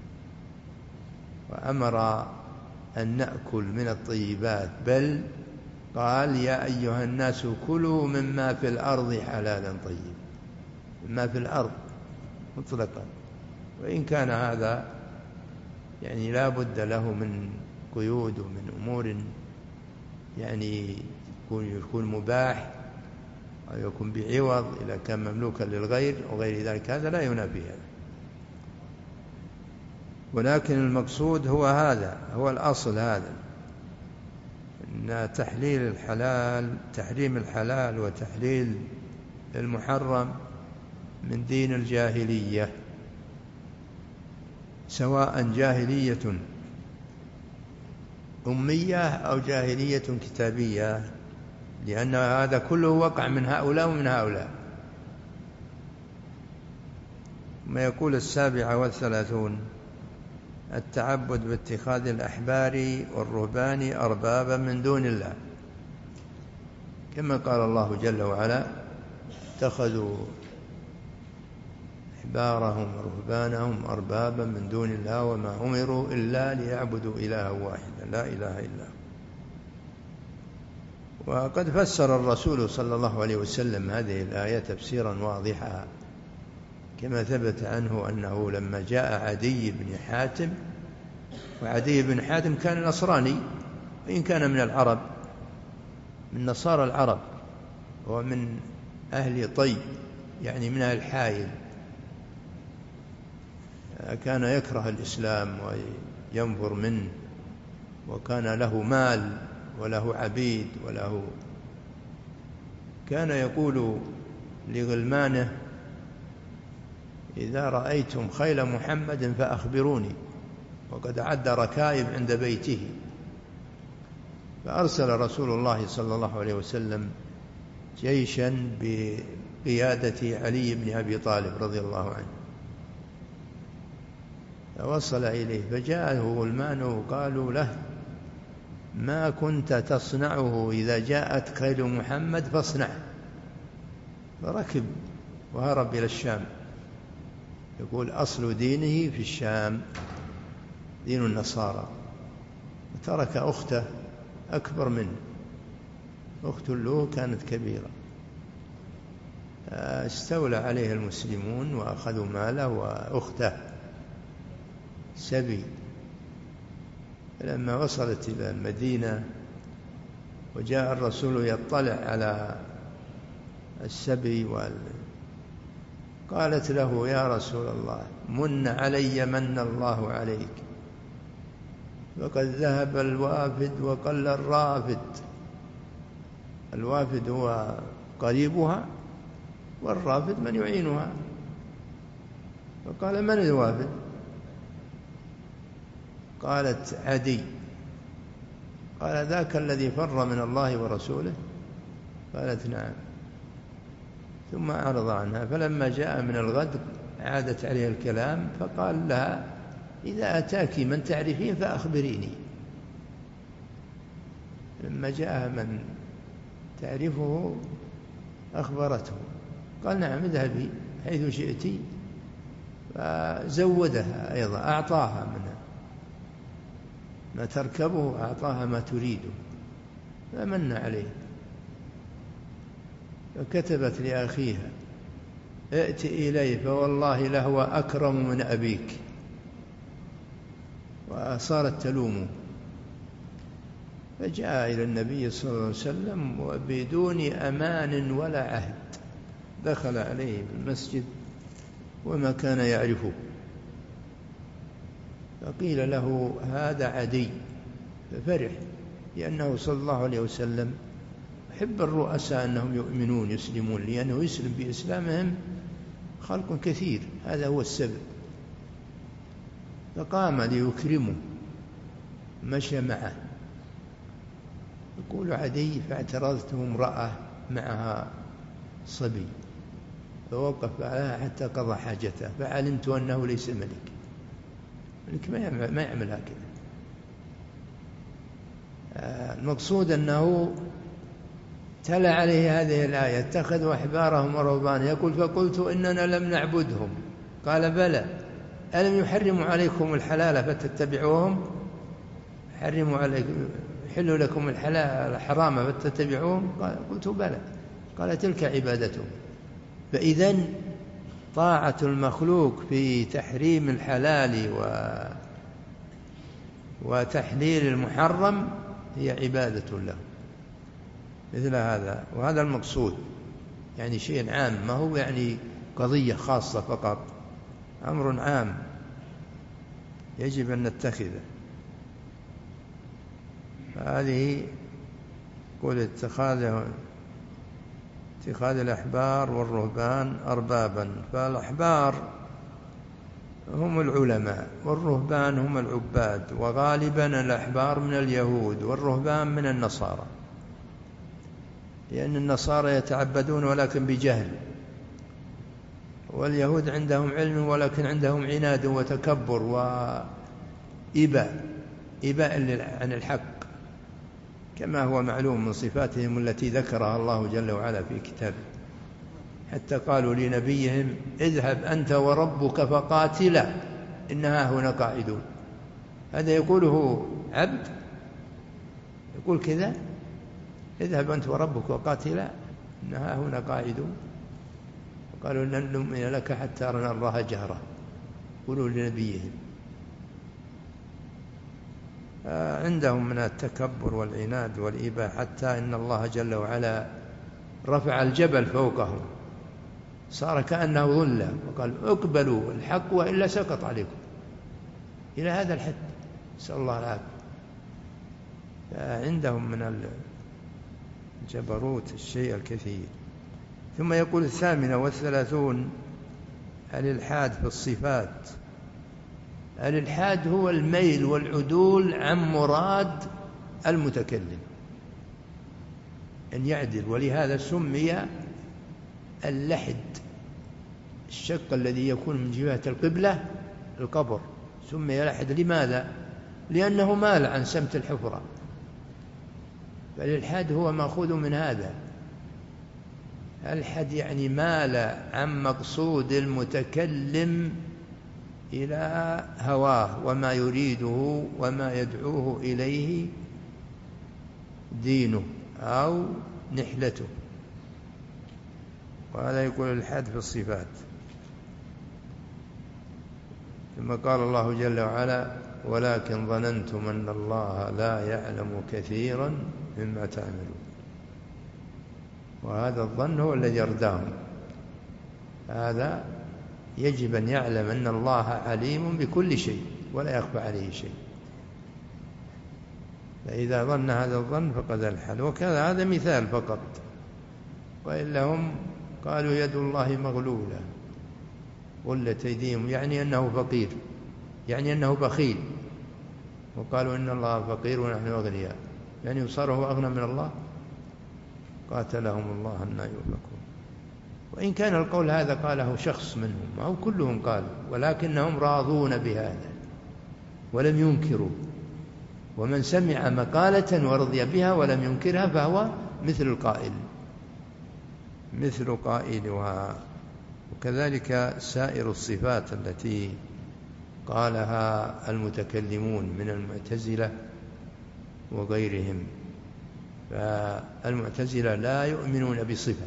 وأمر أن نأكل من الطيبات، بل قال يا أيها الناس كلوا مما في الأرض حلالا طيبا، مما في الأرض مطلقا. وإن كان هذا يعني لا بد له من قيود ومن أمور يعني يكون مباح أو يكون بعوض إذا كان مملوكا للغير وغير ذلك، هذا لا ينافي هذا. ولكن المقصود هو هذا، هو الأصل هذا، أن تحريم الحلال وتحليل المحرم من دين الجاهلية، سواء جاهلية أمية أو جاهلية كتابية، لأن هذا كله وقع من هؤلاء ومن هؤلاء. ما يقول 37 التعبد باتخاذ الأحبار والرهبان أربابا من دون الله، كما قال الله جل وعلا اتخذوا أحبارهم ورهبانهم أربابا من دون الله وما أمروا إلا ليعبدوا إلها واحدا لا إله إلا هو. وقد فسر الرسول صلى الله عليه وسلم هذه الآية تفسيرا واضحا، كما ثبت عنه أنه لما جاء عدي بن حاتم، وعدي بن حاتم كان نصراني وإن كان من العرب، من نصارى العرب، ومن أهل طي يعني من أهل الحائل، كان يكره الإسلام وينفر منه، وكان له مال وله عبيد وله، كان يقول لغلمانه إذا رأيتم خيل محمد فأخبروني، وقد عد ركائب عند بيته. فأرسل رسول الله صلى الله عليه وسلم جيشا بقيادة علي بن أبي طالب رضي الله عنه، فوصل إليه فجاءه غلمانه وقالوا له ما كنت تصنعه إذا جاءت خيل محمد فاصنع. فركب وهرب إلى الشام. يقول أصل دينه في الشام دين النصارى، وترك أخته أكبر منه، أخت له كانت كبيرة، استولى عليه المسلمون وأخذوا ماله وأخته سبي. لما وصلت إلى المدينة وجاء الرسول يطلع على السبي قالت له: يا رسول الله، من علي من الله عليك، فقد ذهب الوافد وقل الرافد. الوافد هو قريبها، والرافد من يعينها. فقال: من الوافد؟ قالت: عدي. قال: ذاك الذي فر من الله ورسوله؟ قالت: نعم. ثم أعرض عنها. فلما جاء من الغد عادت عليه الكلام، فقال لها: إذا أتاك من تعرفين فأخبريني. لما جاء من تعرفه أخبرته. قال: نعم، اذهبي حيث شئت. فزودها أيضا، أعطاها منها ما تركبه، أعطاها ما تريده، فمن عليه. فكتبت لأخيها: ائت إليه فوالله لهو أكرم من أبيك. وصارت تلومه. فجاء إلى النبي صلى الله عليه وسلم وبدون أمان ولا عهد، دخل عليه بالمسجد وما كان يعرفه. فقيل له: هذا عدي. ففرح، لأنه صلى الله عليه وسلم يحب الرؤساء أنهم يؤمنون يسلمون، لأنه يسلم بإسلامهم خلق كثير، هذا هو السبب. فقام ليكرمه، مشى معه. يقول عدي: فاعترضته امرأة معها صبي، فوقف عليها حتى قضى حاجته، فعلمت أنه ليس ملك. الملك ما يعمل هكذا. المقصود أنه تلا عليه هذه الآية: اتخذوا أحبارهم ورهبانهم. يقول: فقلت إننا لم نعبدهم. قال: بلى، ألم يحرموا عليكم الحلال فتتبعوهم؟ حرموا عليكم، حلوا لكم الحرام فتتبعوهم؟ قلت: بلى. قال: تلك عبادتهم. فإذن طاعة المخلوق في تحريم الحلال وتحليل المحرم هي عبادة له، مثل هذا. وهذا المقصود، يعني شيء عام، ما هو يعني قضية خاصة فقط، أمر عام يجب أن نتخذه. هذه قول اتخاذ الأحبار والرهبان أربابا. فالأحبار هم العلماء، والرهبان هم العباد، وغالبا الأحبار من اليهود والرهبان من النصارى، لأن النصارى يتعبدون ولكن بجهل، واليهود عندهم علم ولكن عندهم عناد وتكبر وإباء عن الحق، كما هو معلوم من صفاتهم التي ذكرها الله جل وعلا في كتابه. حتى قالوا لنبيهم: اذهب أنت وربك فقاتلا إنها هنا قاعدون. هذا يقوله عبد، يقول كذا: اذهب أنت وربك وقاتلا إنها هنا قاعدون. قالوا: لن نؤمن لك حتى نرى الله جهرة. قولوا لنبيهم. عندهم من التكبر والعناد والإباء، حتى إن الله جل وعلا رفع الجبل فوقهم، صار كأنه ظلة، وقال: اقبلوا الحق وإلا سقط عليكم. إلى هذا الحد، نسأل الله العافية. عندهم من الجبروت الشيء الكثير. ثم يقول: 38 الإلحاد في الصفات. الإلحاد هو الميل والعدول عن مراد المتكلم، أن يعدل. ولهذا سمي اللحد، الشق الذي يكون من جهة القبلة، القبر، سمي لحد. لماذا؟ لأنه مال عن سمت الحفرة. فالإلحاد هو مأخوذ من هذا. الحد يعني مال عن مقصود المتكلم إلى هواه وما يريده وما يدعوه إليه دينه أو نحلته. وهذا يقول الحد في الصفات. ثم قال الله جل وعلا: ولكن ظننتم أن الله لا يعلم كثيرا مما تعملون. وهذا الظن هو الذي يرداهم. هذا يجب أن يعلم أن الله عليم بكل شيء ولا يخفى عليه شيء، فإذا ظن هذا الظن فقد الحل. وكذا هذا مثال فقط، وإلا هم قالوا يد الله مغلولة غلت أيديهم، يعني أنه فقير، يعني أنه بخيل، وقالوا إن الله فقير ونحن أغنياء، يعني صار هو أغنى من الله. قاتلهم الله أن يؤفكون. وإن كان القول هذا قاله شخص منهم أو كلهم قالوا، ولكنهم راضون بهذا ولم ينكروا. ومن سمع مقالة ورضي بها ولم ينكرها فهو مثل القائل، مثل قائلها. وكذلك سائر الصفات التي قالها المتكلمون من المعتزلة وغيرهم. فالمعتزلة لا يؤمنون بصفة،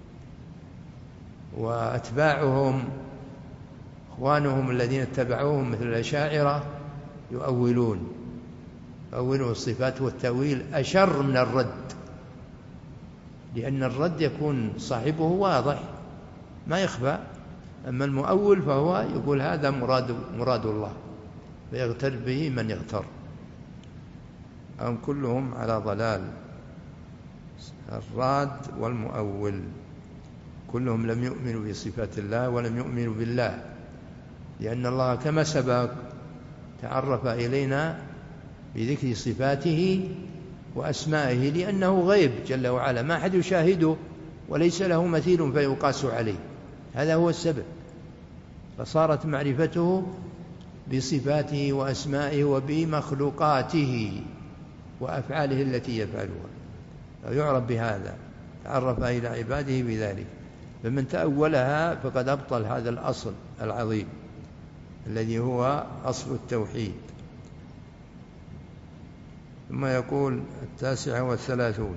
وأتباعهم إخوانهم الذين اتبعوهم مثل الأشاعرة يؤولون الصفات، والتأويل أشر من الرد، لأن الرد يكون صاحبه واضح ما يخفى، أما المؤول فهو يقول هذا مراد الله فيغتر به من يغتر. هم كلهم على ضلال، الراد والمؤول كلهم لم يؤمنوا بصفات الله ولم يؤمنوا بالله، لأن الله كما سبق تعرف إلينا بذكر صفاته وأسمائه، لأنه غيب جل وعلا ما أحد يشاهده وليس له مثيل فيقاس عليه، هذا هو السبب. فصارت معرفته بصفاته وأسمائه وبمخلوقاته وأفعاله التي يفعلها، يعرف بهذا، تعرف إلى عباده بذلك. فمن تأولها فقد أبطل هذا الأصل العظيم الذي هو أصل التوحيد. ثم يقول 39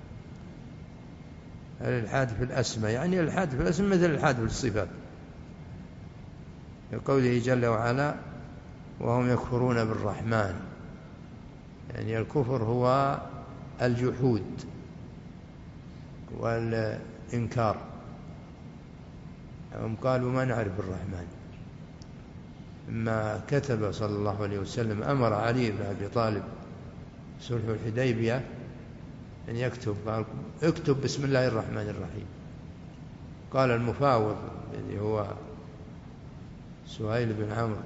الإلحاد في الأسماء، يعني الإلحاد في الأسماء مثل الإلحاد في الصفات، لقوله جل وعلا وهم يكفرون بالرحمن، يعني الكفر هو الجحود والإنكار. هم قالوا ما نعرف الرحمن. لما كتب صلى الله عليه وسلم أمر علي بن أبي طالب صلح الحديبية أن يكتب، قال اكتب بسم الله الرحمن الرحيم. قال المفاوض الذي هو سهيل بن عمرو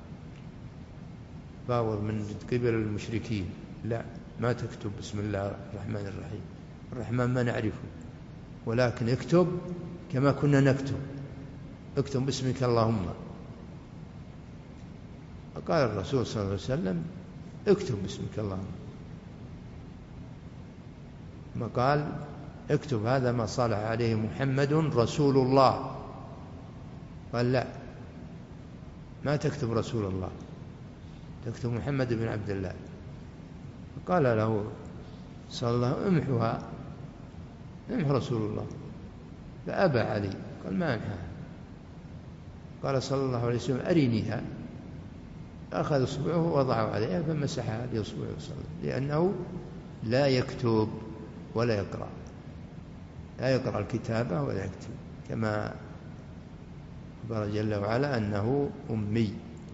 فاوض من قبل المشركين، لا ما تكتب بسم الله الرحمن الرحيم، الرحمن ما نعرفه، ولكن اكتب كما كنا نكتب، اكتب باسمك اللهم. فقال الرسول صلى الله عليه وسلم اكتب باسمك اللهم، ما قال اكتب هذا ما صالح عليه محمد رسول الله، قال لا ما تكتب رسول الله، تكتب محمد بن عبد الله. فقال له صلى الله عليه وسلم امحها، امح رسول الله، فأبى علي قال ما امحها. قال صلى الله عليه وسلم أرنيها، أخذ إصبعه ووضعه عليها فمسحها بإصبعه لأنه لا يكتب ولا يقرأ، لا يقرأ الكتابة ولا يكتب، كما أخبر جل وعلا أنه أمي،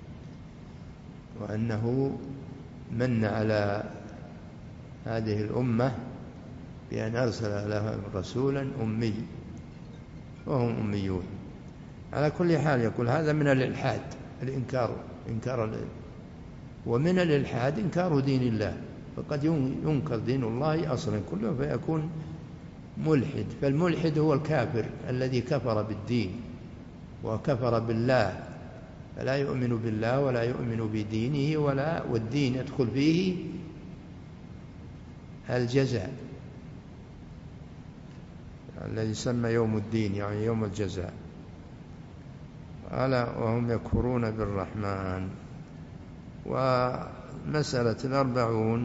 وأنه من على هذه الأمة بأن أرسل لها رسولا أمي وهم أميون. على كل حال يقول هذا من الإلحاد، الإنكار، ومن الإلحاد إنكار دين الله، فقد ينكر دين الله أصلا كله فيكون ملحد. فالملحد هو الكافر الذي كفر بالدين وكفر بالله، فلا يؤمن بالله ولا يؤمن بدينه، والدين يدخل فيه الجزاء الذي يسمى يوم الدين، يعني يوم الجزاء. قال وهم يكفرون بالرحمن. ومسألة 40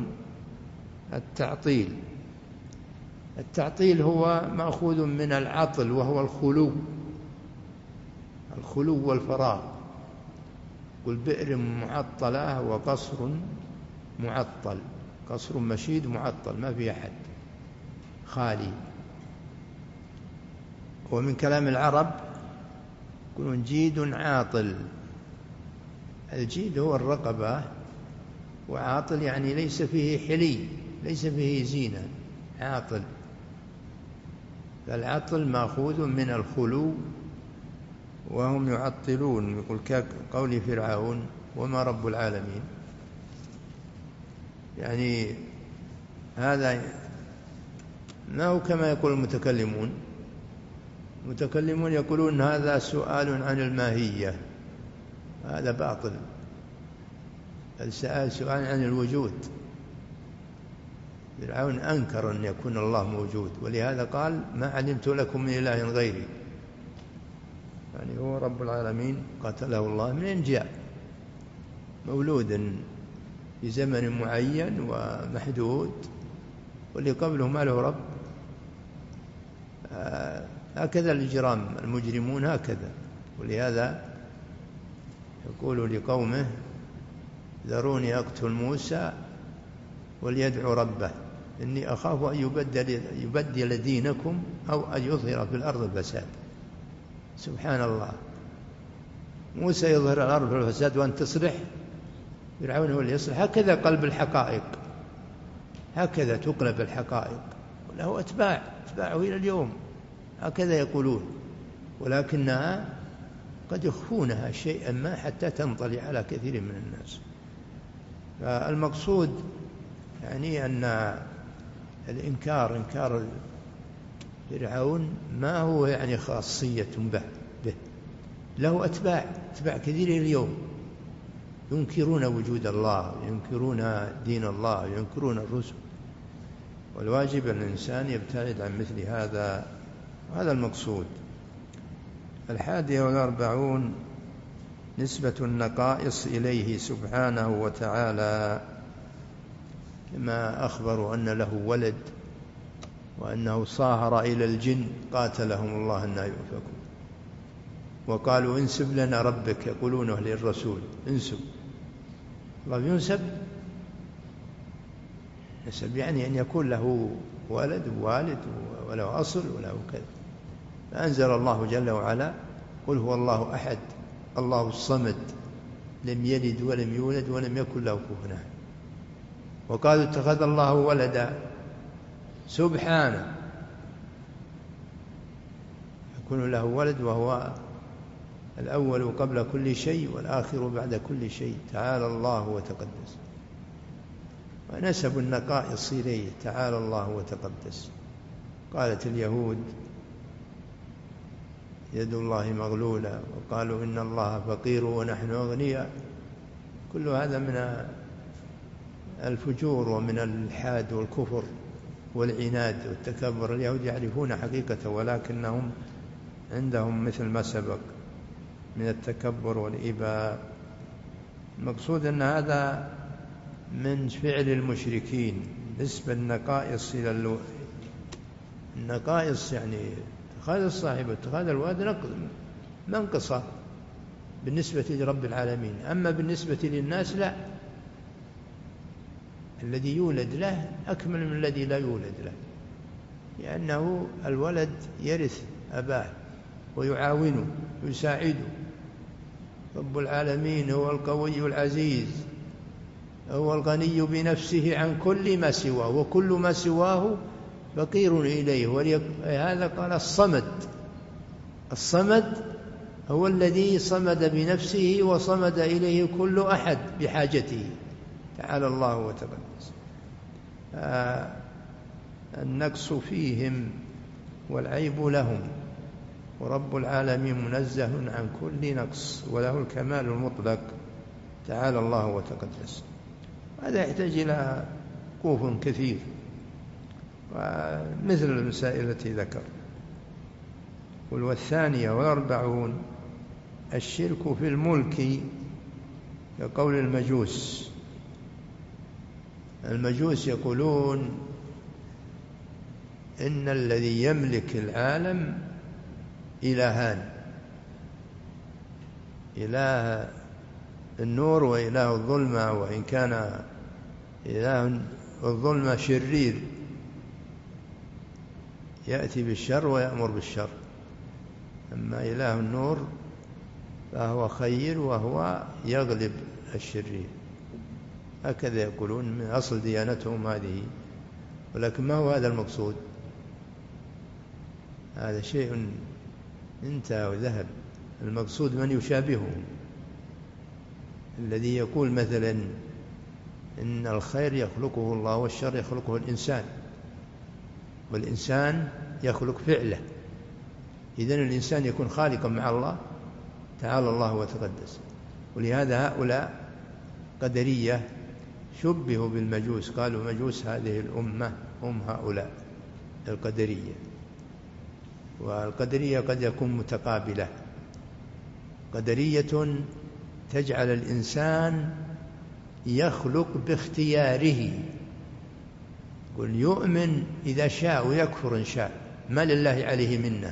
التعطيل هو مأخوذ من العطل، وهو الخلو والفراغ، يقول بئر معطلة وقصر معطل، قصر مشيد معطل ما في أحد خالي. ومن كلام العرب يقولون جيد عاطل، الجيد هو الرقبة، وعاطل يعني ليس فيه حلي، ليس فيه زينة، عاطل. فالعطل مأخوذ من الخلو، وهم يعطلون، يقول كقول فرعون وما رب العالمين. يعني هذا ما هو كما يقول المتكلمون. المتكلمون يقولون هذا سؤال عن الماهية، هذا باطل. السؤال سؤال عن الوجود. فرعون أنكر أن يكون الله موجود، ولهذا قال ما علمت لكم من إله غيري. يعني هو رب العالمين قتله الله، من جاء مولود في زمن معين ومحدود، واللي قبله ما له رب. هكذا الإجرام، المجرمون هكذا. ولهذا يقول لقومه ذروني أقتل موسى وليدعو ربه إني أخاف أن يبدل دينكم أو أن يظهر في الأرض الفساد. سبحان الله، موسى يظهر الأرض في الفساد وأن تصلح، فرعون هو اللي يصلح. هكذا قلب الحقائق، هكذا تقلب الحقائق، وله أتباعه إلى اليوم هكذا يقولون، ولكنها قد يخفونها شيئا ما حتى تنطلي على كثير من الناس. فالمقصود يعني أن الإنكار، إنكار فرعون ما هو يعني خاصية به، له أتباع كثير اليوم ينكرون وجود الله، ينكرون دين الله، ينكرون الرسل. والواجب أن الإنسان يبتعد عن مثل هذا، وهذا المقصود. 41 نسبة النقائص إليه سبحانه وتعالى، كما أخبروا أن له ولد وأنه صاهر إلى الجن قاتلهم الله أن يؤفكون. وقالوا انسب لنا ربك، يقولونه للرسول انسب. الله ينسب، نسب يعني أن يكون له ولد ووالد وله أصل وله كذا. فأنزل الله جل وعلا قل هو الله أحد الله الصمد لم يلد ولم يولد ولم يكن له كفوا أحد. وقالوا اتخذ الله ولدا، سبحانه يكون له ولد وهو الأول قبل كل شيء والآخر بعد كل شيء، تعالى الله وتقدس. ونسب النقائص إليه تعالى الله وتقدس. قالت اليهود يد الله مغلولة، وقالوا إن الله فقير ونحن أغنياء. كل هذا من الفجور ومن الإلحاد والكفر والعناد والتكبر. اليهود يعرفون حقيقته، ولكنهم عندهم مثل ما سبق من التكبر والإباء. المقصود أن هذا من فعل المشركين، نسبة النقائص إلى النقائص، يعني اتخاذ الصاحب اتخاذ الواد منقصة بالنسبة لرب العالمين. أما بالنسبة للناس لا، الذي يولد له أكمل من الذي لا يولد له، لأنه الولد يرث أباه ويعاونه ويساعده. رب العالمين هو القوي العزيز، هو الغني بنفسه عن كل ما سواه، وكل ما سواه فقير إليه. ولهذا قال الصمد. الصمد هو الذي صمد بنفسه وصمد إليه كل أحد بحاجته، تعالى الله وتقدس. النقص فيهم والعيب لهم، ورب العالمين منزه عن كل نقص وله الكمال المطلق، تعالى الله وتقدس. هذا يحتاج إلى وقوف كثير، مثل المسائل التي ذكر. والثانية الشرك في الملك، كقول المجوس. المجوس يقولون إن الذي يملك العالم إلهان، إله النور وإله الظلمة، وإن كان إله الظلمة شرير يأتي بالشر ويأمر بالشر، أما إله النور فهو خير وهو يغلب الشرير. هكذا يقولون من أصل ديانتهم هذه، ولكن ما هو هذا المقصود؟ هذا شيء انتهى وذهب. المقصود من يشابهه، الذي يقول مثلا إن الخير يخلقه الله والشر يخلقه الإنسان، والإنسان يخلق فعله. إذن الإنسان يكون خالقا مع الله تعالى الله وتقدس. ولهذا هؤلاء قدرية شبهوا بالمجوس، قالوا مجوس هذه الأمة هم هؤلاء القدرية. والقدرية قد يكون متقابلة، قدرية تجعل الإنسان يخلق باختياره، يقول يؤمن إذا شاء ويكفر إن شاء، ما لله عليه منه،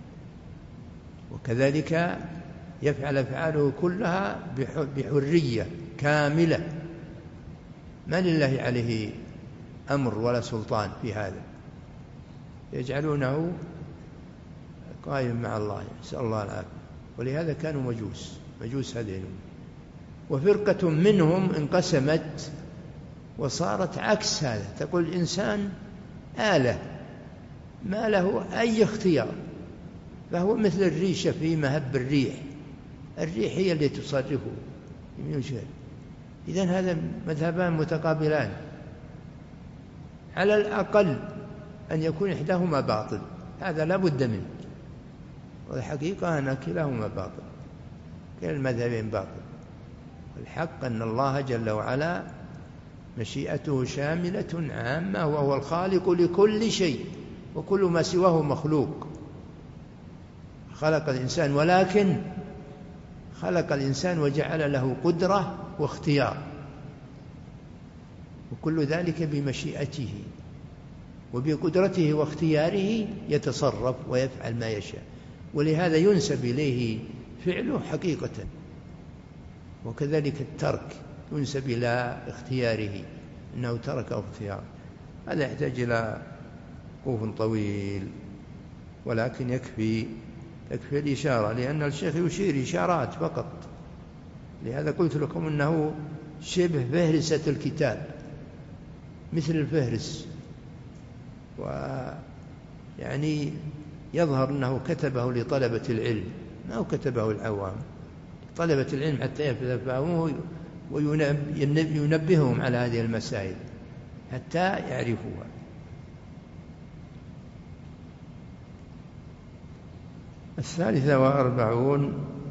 وكذلك يفعل أفعاله كلها بحرية كاملة، ما لله عليه أمر ولا سلطان في هذا، يجعلونه قائم مع الله، نسأل الله العافية. ولهذا كانوا مجوس هذه الأمة. وفرقة منهم انقسمت وصارت عكس هذا، تقول الإنسان آلة ما له أي اختيار، فهو مثل الريشة في مهب الريح، الريح هي اللي تصرفه يمين وشمال. إذن هذا مذهبان متقابلان، على الأقل أن يكون إحداهما باطل، هذا لا بد منه، والحقيقة أن كلاهما باطل، كلا المذهبين باطل. الحق أن الله جل وعلا مشيئته شاملة عامة، وهو الخالق لكل شيء، وكل ما سواه مخلوق. خلق الإنسان، ولكن خلق الإنسان وجعل له قدرة واختيار، وكل ذلك بمشيئته وبقدرته واختياره يتصرف ويفعل ما يشاء، ولهذا ينسب إليه فعله حقيقة. وكذلك الترك ينسب إلى اختياره، إنه ترك اختياره. هذا يحتاج إلى وقوف طويل، ولكن يكفي الإشارة، لأن الشيخ يشير إشارات فقط. لهذا قلت لكم أنه شبه فهرسة الكتاب، مثل الفهرس، ويعني يظهر أنه كتبه لطلبة العلم، ما هو كتبه العوام، طلبة العلم حتى يفهموه وينبههم على هذه المسائل حتى يعرفوها. ال43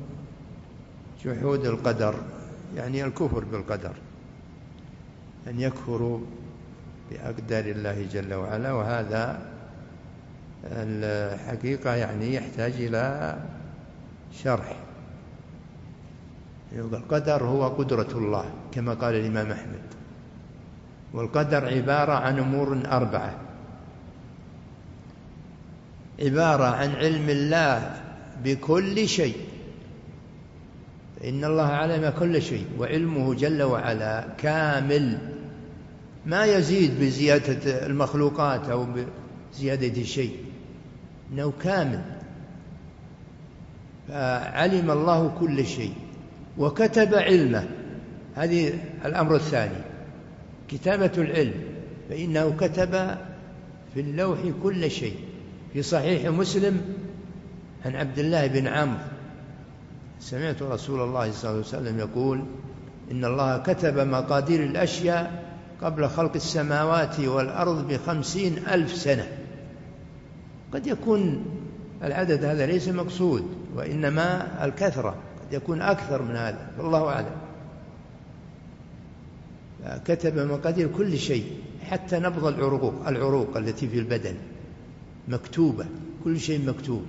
جحود القدر، يعني الكفر بالقدر، أن يكفروا بأقدار الله جل وعلا. وهذا الحقيقة يعني يحتاج إلى شرح. القدر هو قدرة الله كما قال الإمام أحمد، والقدر عبارة عن أمور 4، عبارة عن علم الله بكل شيء، فإن الله علم كل شيء، وعلمه جل وعلا كامل، ما يزيد بزيادة المخلوقات أو بزيادة شيء، إنه كامل. فعلم الله كل شيء وكتب علمه، هذه الأمر الثاني، كتابة العلم، فإنه كتب في اللوح كل شيء. في صحيح مسلم عن عبد الله بن عمرو سمعت رسول الله صلى الله عليه وسلم يقول: إن الله كتب مقادير الأشياء قبل خلق السماوات والأرض ب50,000 سنة. قد يكون العدد هذا ليس مقصود، وإنما الكثرة، قد يكون أكثر من هذا، والله أعلم. كتب مقادير كل شيء، حتى نبض العروق التي في البدن مكتوبة، كل شيء مكتوب.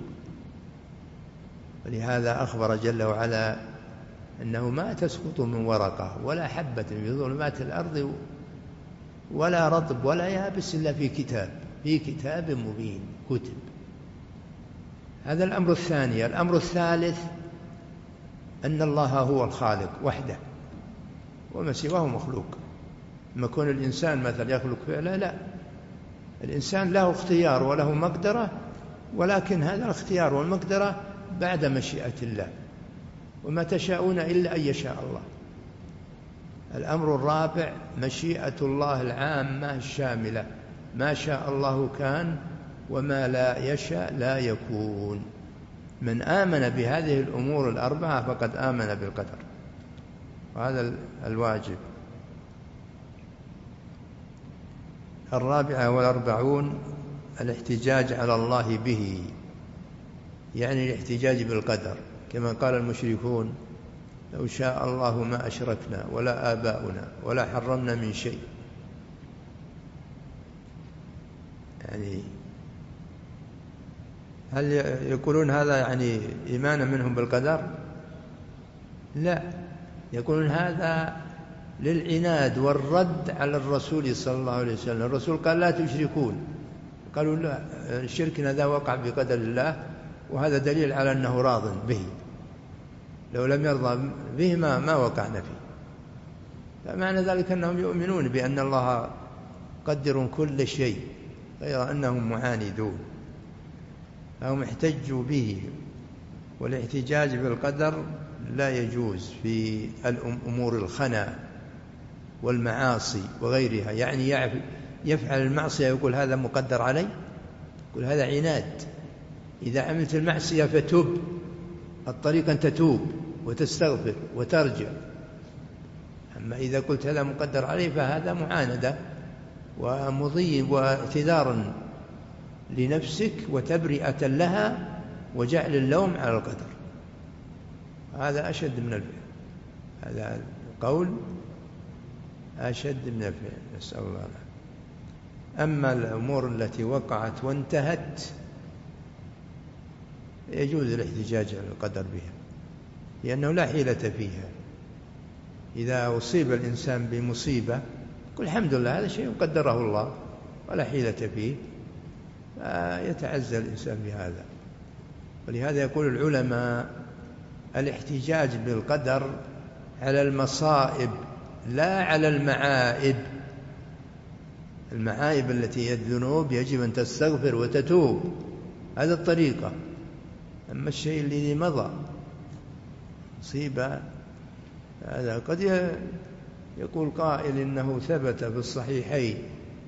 ولهذا أخبر جل وعلا أنه ما تسقط من ورقة ولا حبة في ظلمات الأرض ولا رطب ولا يابس إلا في كتاب مبين، كتب. هذا الأمر الثاني. الأمر الثالث أن الله هو الخالق وحده، وما سواه مخلوق. لما يكون الإنسان مثلا يخلق فعلا، لا، الإنسان له اختيار وله مقدرة، ولكن هذا الاختيار والمقدرة بعد مشيئة الله، وما تشاءون إلا أن يشاء الله. الأمر الرابع مشيئة الله العامة الشاملة، ما شاء الله كان وما لا يشاء لا يكون. من آمن بهذه الأمور الأربعة فقد آمن بالقدر، وهذا الواجب. 44 الاحتجاج على الله به، يعني الاحتجاج بالقدر، كما قال المشركون: لو شاء الله ما أشركنا ولا آباؤنا ولا حرمنا من شيء. يعني هل يقولون هذا يعني إيمانا منهم بالقدر؟ لا، يقولون هذا للعناد والرد على الرسول صلى الله عليه وسلم. الرسول قال: لا تشركون. قالوا: لا، شركنا ذا وقع بقدر الله، وهذا دليل على أنه راض به، لو لم يرضى به ما وقعنا فيه. فمعنى ذلك أنهم يؤمنون بأن الله قدر كل شيء، غير أنهم معاندون، فهم احتجوا به. والاحتجاج بالقدر لا يجوز في الأمور الخنا والمعاصي وغيرها. يعني يفعل المعصية يقول هذا مقدر علي، يقول هذا عناد. إذا عملت المعصية فتوب، الطريق أن تتوب وتستغفر وترجع. أما إذا قلت هذا مقدر علي فهذا معاندة ومضي واعتذار لنفسك وتبرئة لها وجعل اللوم على القدر. هذا أشد من الفعل، هذا القول أشد من الفعل، نسأل الله العافية. أما الأمور التي وقعت وانتهت يجوز الاحتجاج على القدر بها، لأنه لا حيلة فيها. إذا أصيب الإنسان بمصيبة يقول الحمد لله، هذا شيء قدره الله ولا حيلة فيه، يتعزى الإنسان بهذا. ولهذا يقول العلماء: الاحتجاج بالقدر على المصائب لا على المعائب. المعائب التي هي الذنوب يجب أن تستغفر وتتوب، هذا الطريقة. أما الشيء الذي مضى مصيبة، هذا قد يقول قائل إنه ثبت في الصحيحين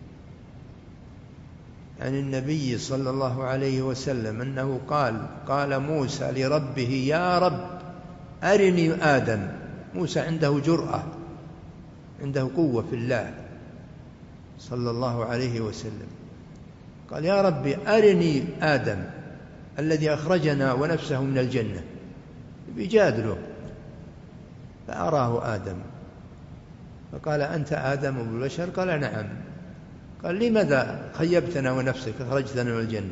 عن النبي صلى الله عليه وسلم أنه قال موسى لربه: يا رب أرني آدم. موسى عنده جرأة، عنده قوة في الله صلى الله عليه وسلم. قال: يا رب أرني آدم الذي أخرجنا ونفسه من الجنة، بيجادله. فأراه آدم فقال: أنت آدم أبو البشر؟ قال: نعم. قال: لماذا خيبتنا ونفسك أخرجتنا من الجنة؟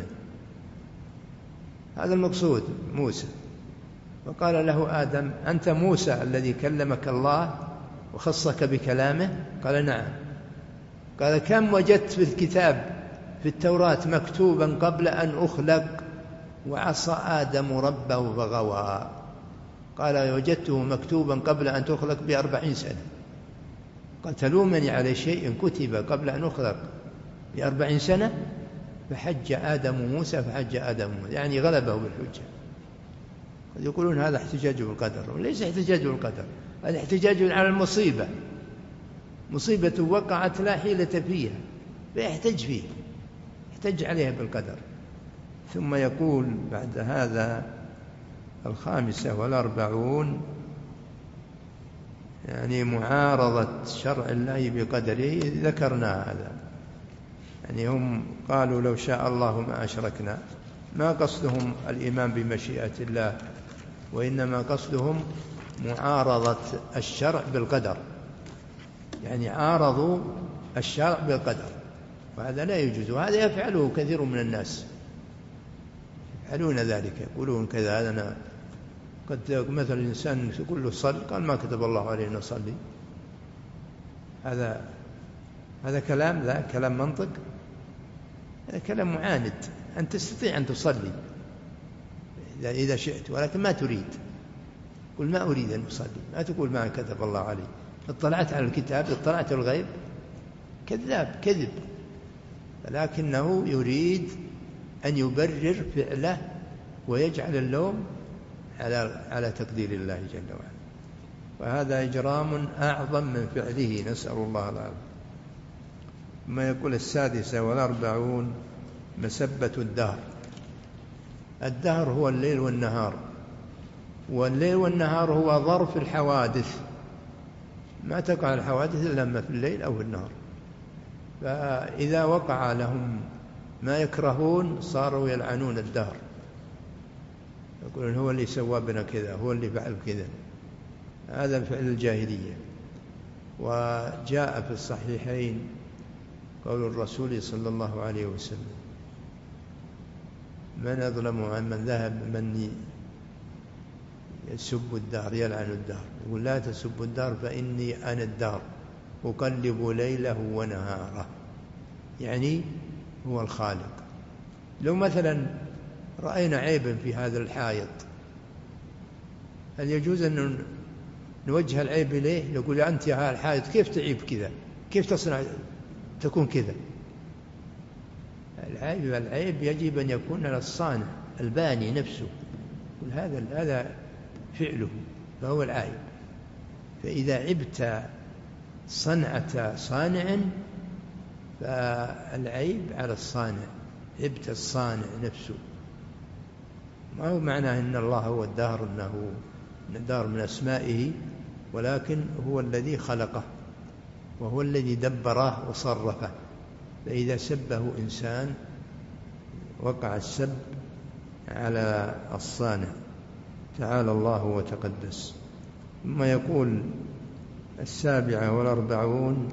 هذا المقصود موسى. فقال له آدم: أنت موسى الذي كلمك الله وخصك بكلامه؟ قال: نعم. قال: كم وجدت في الكتاب في التوراة مكتوبا قبل أن أخلق وعصى آدم ربه فغوى؟ قال: وجدته مكتوبا قبل أن تخلق ب40 سنة. قال: تلومني على شيء كتب قبل أن أخلق ب40 سنة؟ فحج آدم موسى فحج آدم موسى، يعني غلبه بالحجة. قد يقولون هذا احتجاج بالقدر، وليس احتجاج بالقدر، هذا احتجاج على المصيبة. مصيبة وقعت لا حيلة فيها فيحتج فيها، يحتج عليها بالقدر. ثم يقول بعد هذا 45 يعني معارضة شرع الله بقدره. ذكرنا هذا، يعني هم قالوا لو شاء الله ما أشركنا، ما قصدهم الإيمان بمشيئة الله، وإنما قصدهم معارضة الشرع بالقدر، يعني عارضوا الشرع بالقدر، وهذا لا يجوز. وهذا يفعله كثير من الناس، يفعلون ذلك، يقولون كذا. هذا قد مثل الإنسان يقول له صل، قال: ما كتب الله عليه أن أصلي. هذا كلام، لا كلام منطق، هذا كلام معاند. أن تستطيع أن تصلي إذا شئت، ولكن ما تريد. قل: ما أريد أن أصلي، ما تقول ما كتب الله علي. اطلعت على الكتاب، اطلعت على الغيب، كذاب كذب. لكنه يريد أن يبرر فعله ويجعل اللوم على تقدير الله جل وعلا، وهذا إجرام أعظم من فعله، نسأل الله العافية. ما يقول 46 مسبة الدهر. الدهر هو الليل والنهار، والليل والنهار هو ظرف الحوادث، ما تقع الحوادث إلا إما في الليل أو في النهار. فإذا وقع لهم ما يكرهون صاروا يلعنون الدهر، يقولون هو اللي سوى بنا كذا، هو اللي فعل كذا. هذا فعل الجاهلية. وجاء في الصحيحين قول الرسول صلى الله عليه وسلم: من أظلم ممن ذهب من يسب الدهر يلعن الدهر. يقول: لا تسبوا الدهر فإني أنا الدهر أقلب ليله ونهاره، يعني هو الخالق. لو مثلا رأينا عيبا في هذا الحائط، هل يجوز أن نوجه العيب إليه؟ نقول: أنت يا الحائط كيف تعيب كذا، كيف تصنع تكون كذا؟ العيب يجب أن يكون على الصانع الباني نفسه، هذا فعله فهو العيب. فإذا عبت صنعة صانع فالعيب على الصانع، عبت الصانع نفسه. ما هو معناه أن الله هو الدهر، أنه الدهر من أسمائه، ولكن هو الذي خلقه وهو الذي دبره وصرفه. فإذا سبه إنسان وقع السب على الصانع، تعالى الله وتقدس. ثم يقول 47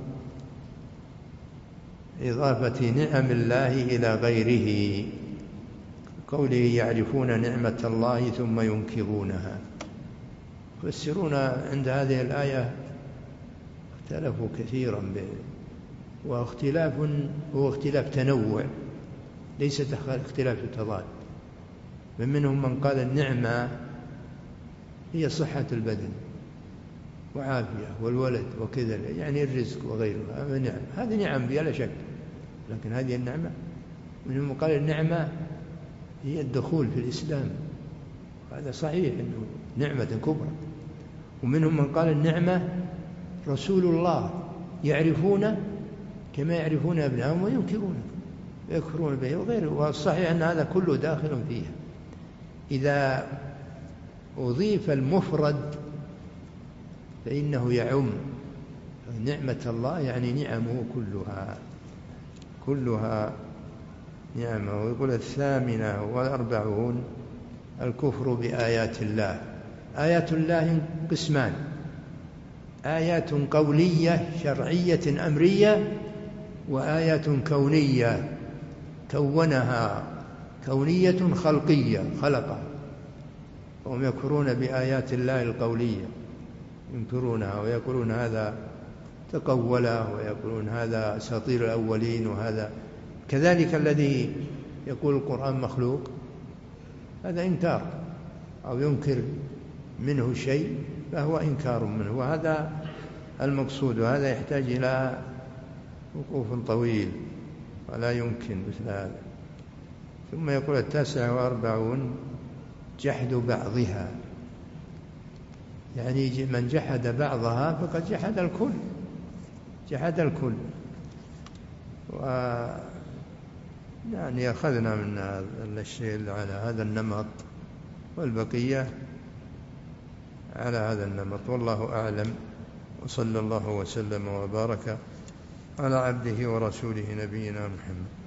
إضافة نعم الله إلى غيره، قوله: يعرفون نعمة الله ثم ينكرونها. يفسرون عند هذه الآية اختلفوا كثيرا، واختلاف هو اختلاف تنوع ليس اختلاف تضاد. منهم من قال النعمة هي صحة البدن وعافية والولد وكذا، يعني الرزق وغيره، هذه نعم بلا شك، لكن هذه النعمة. منهم من قال النعمة هي الدخول في الإسلام، هذا صحيح أنه نعمة كبرى. ومنهم من قال النعمة رسول الله يعرفون كما يعرفون أبنائهم وينكرون ويكفرون به وغيره، والصحيح أن هذا كله داخل فيها. إذا أضيف المفرد فإنه يعم نعمة الله، يعني نعمه كلها نعمه. ويقول 48 الكفر بآيات الله. آيات الله قسمان: آيات قولية شرعية أمرية، وآيات كونية كونها، كونية خلقية خلقها. وهم يكفرون بآيات الله القولية، ينكرونها ويقولون هذا تقوله، ويقولون هذا أساطير الأولين، وهذا كذلك الذي يقول القرآن مخلوق، هذا إنكار، أو ينكر منه شيء فهو إنكار منه، وهذا المقصود. وهذا يحتاج إلى وقوف طويل ولا يمكن مثل هذا. ثم يقول 49 جحد بعضها، يعني من جحد بعضها فقد جحد الكل، جحد الكل. يعني أخذنا من الشيء على هذا النمط، والبقية على هذا النمط، والله أعلم. وصلى الله وسلم وبارك على عبده ورسوله نبينا محمد.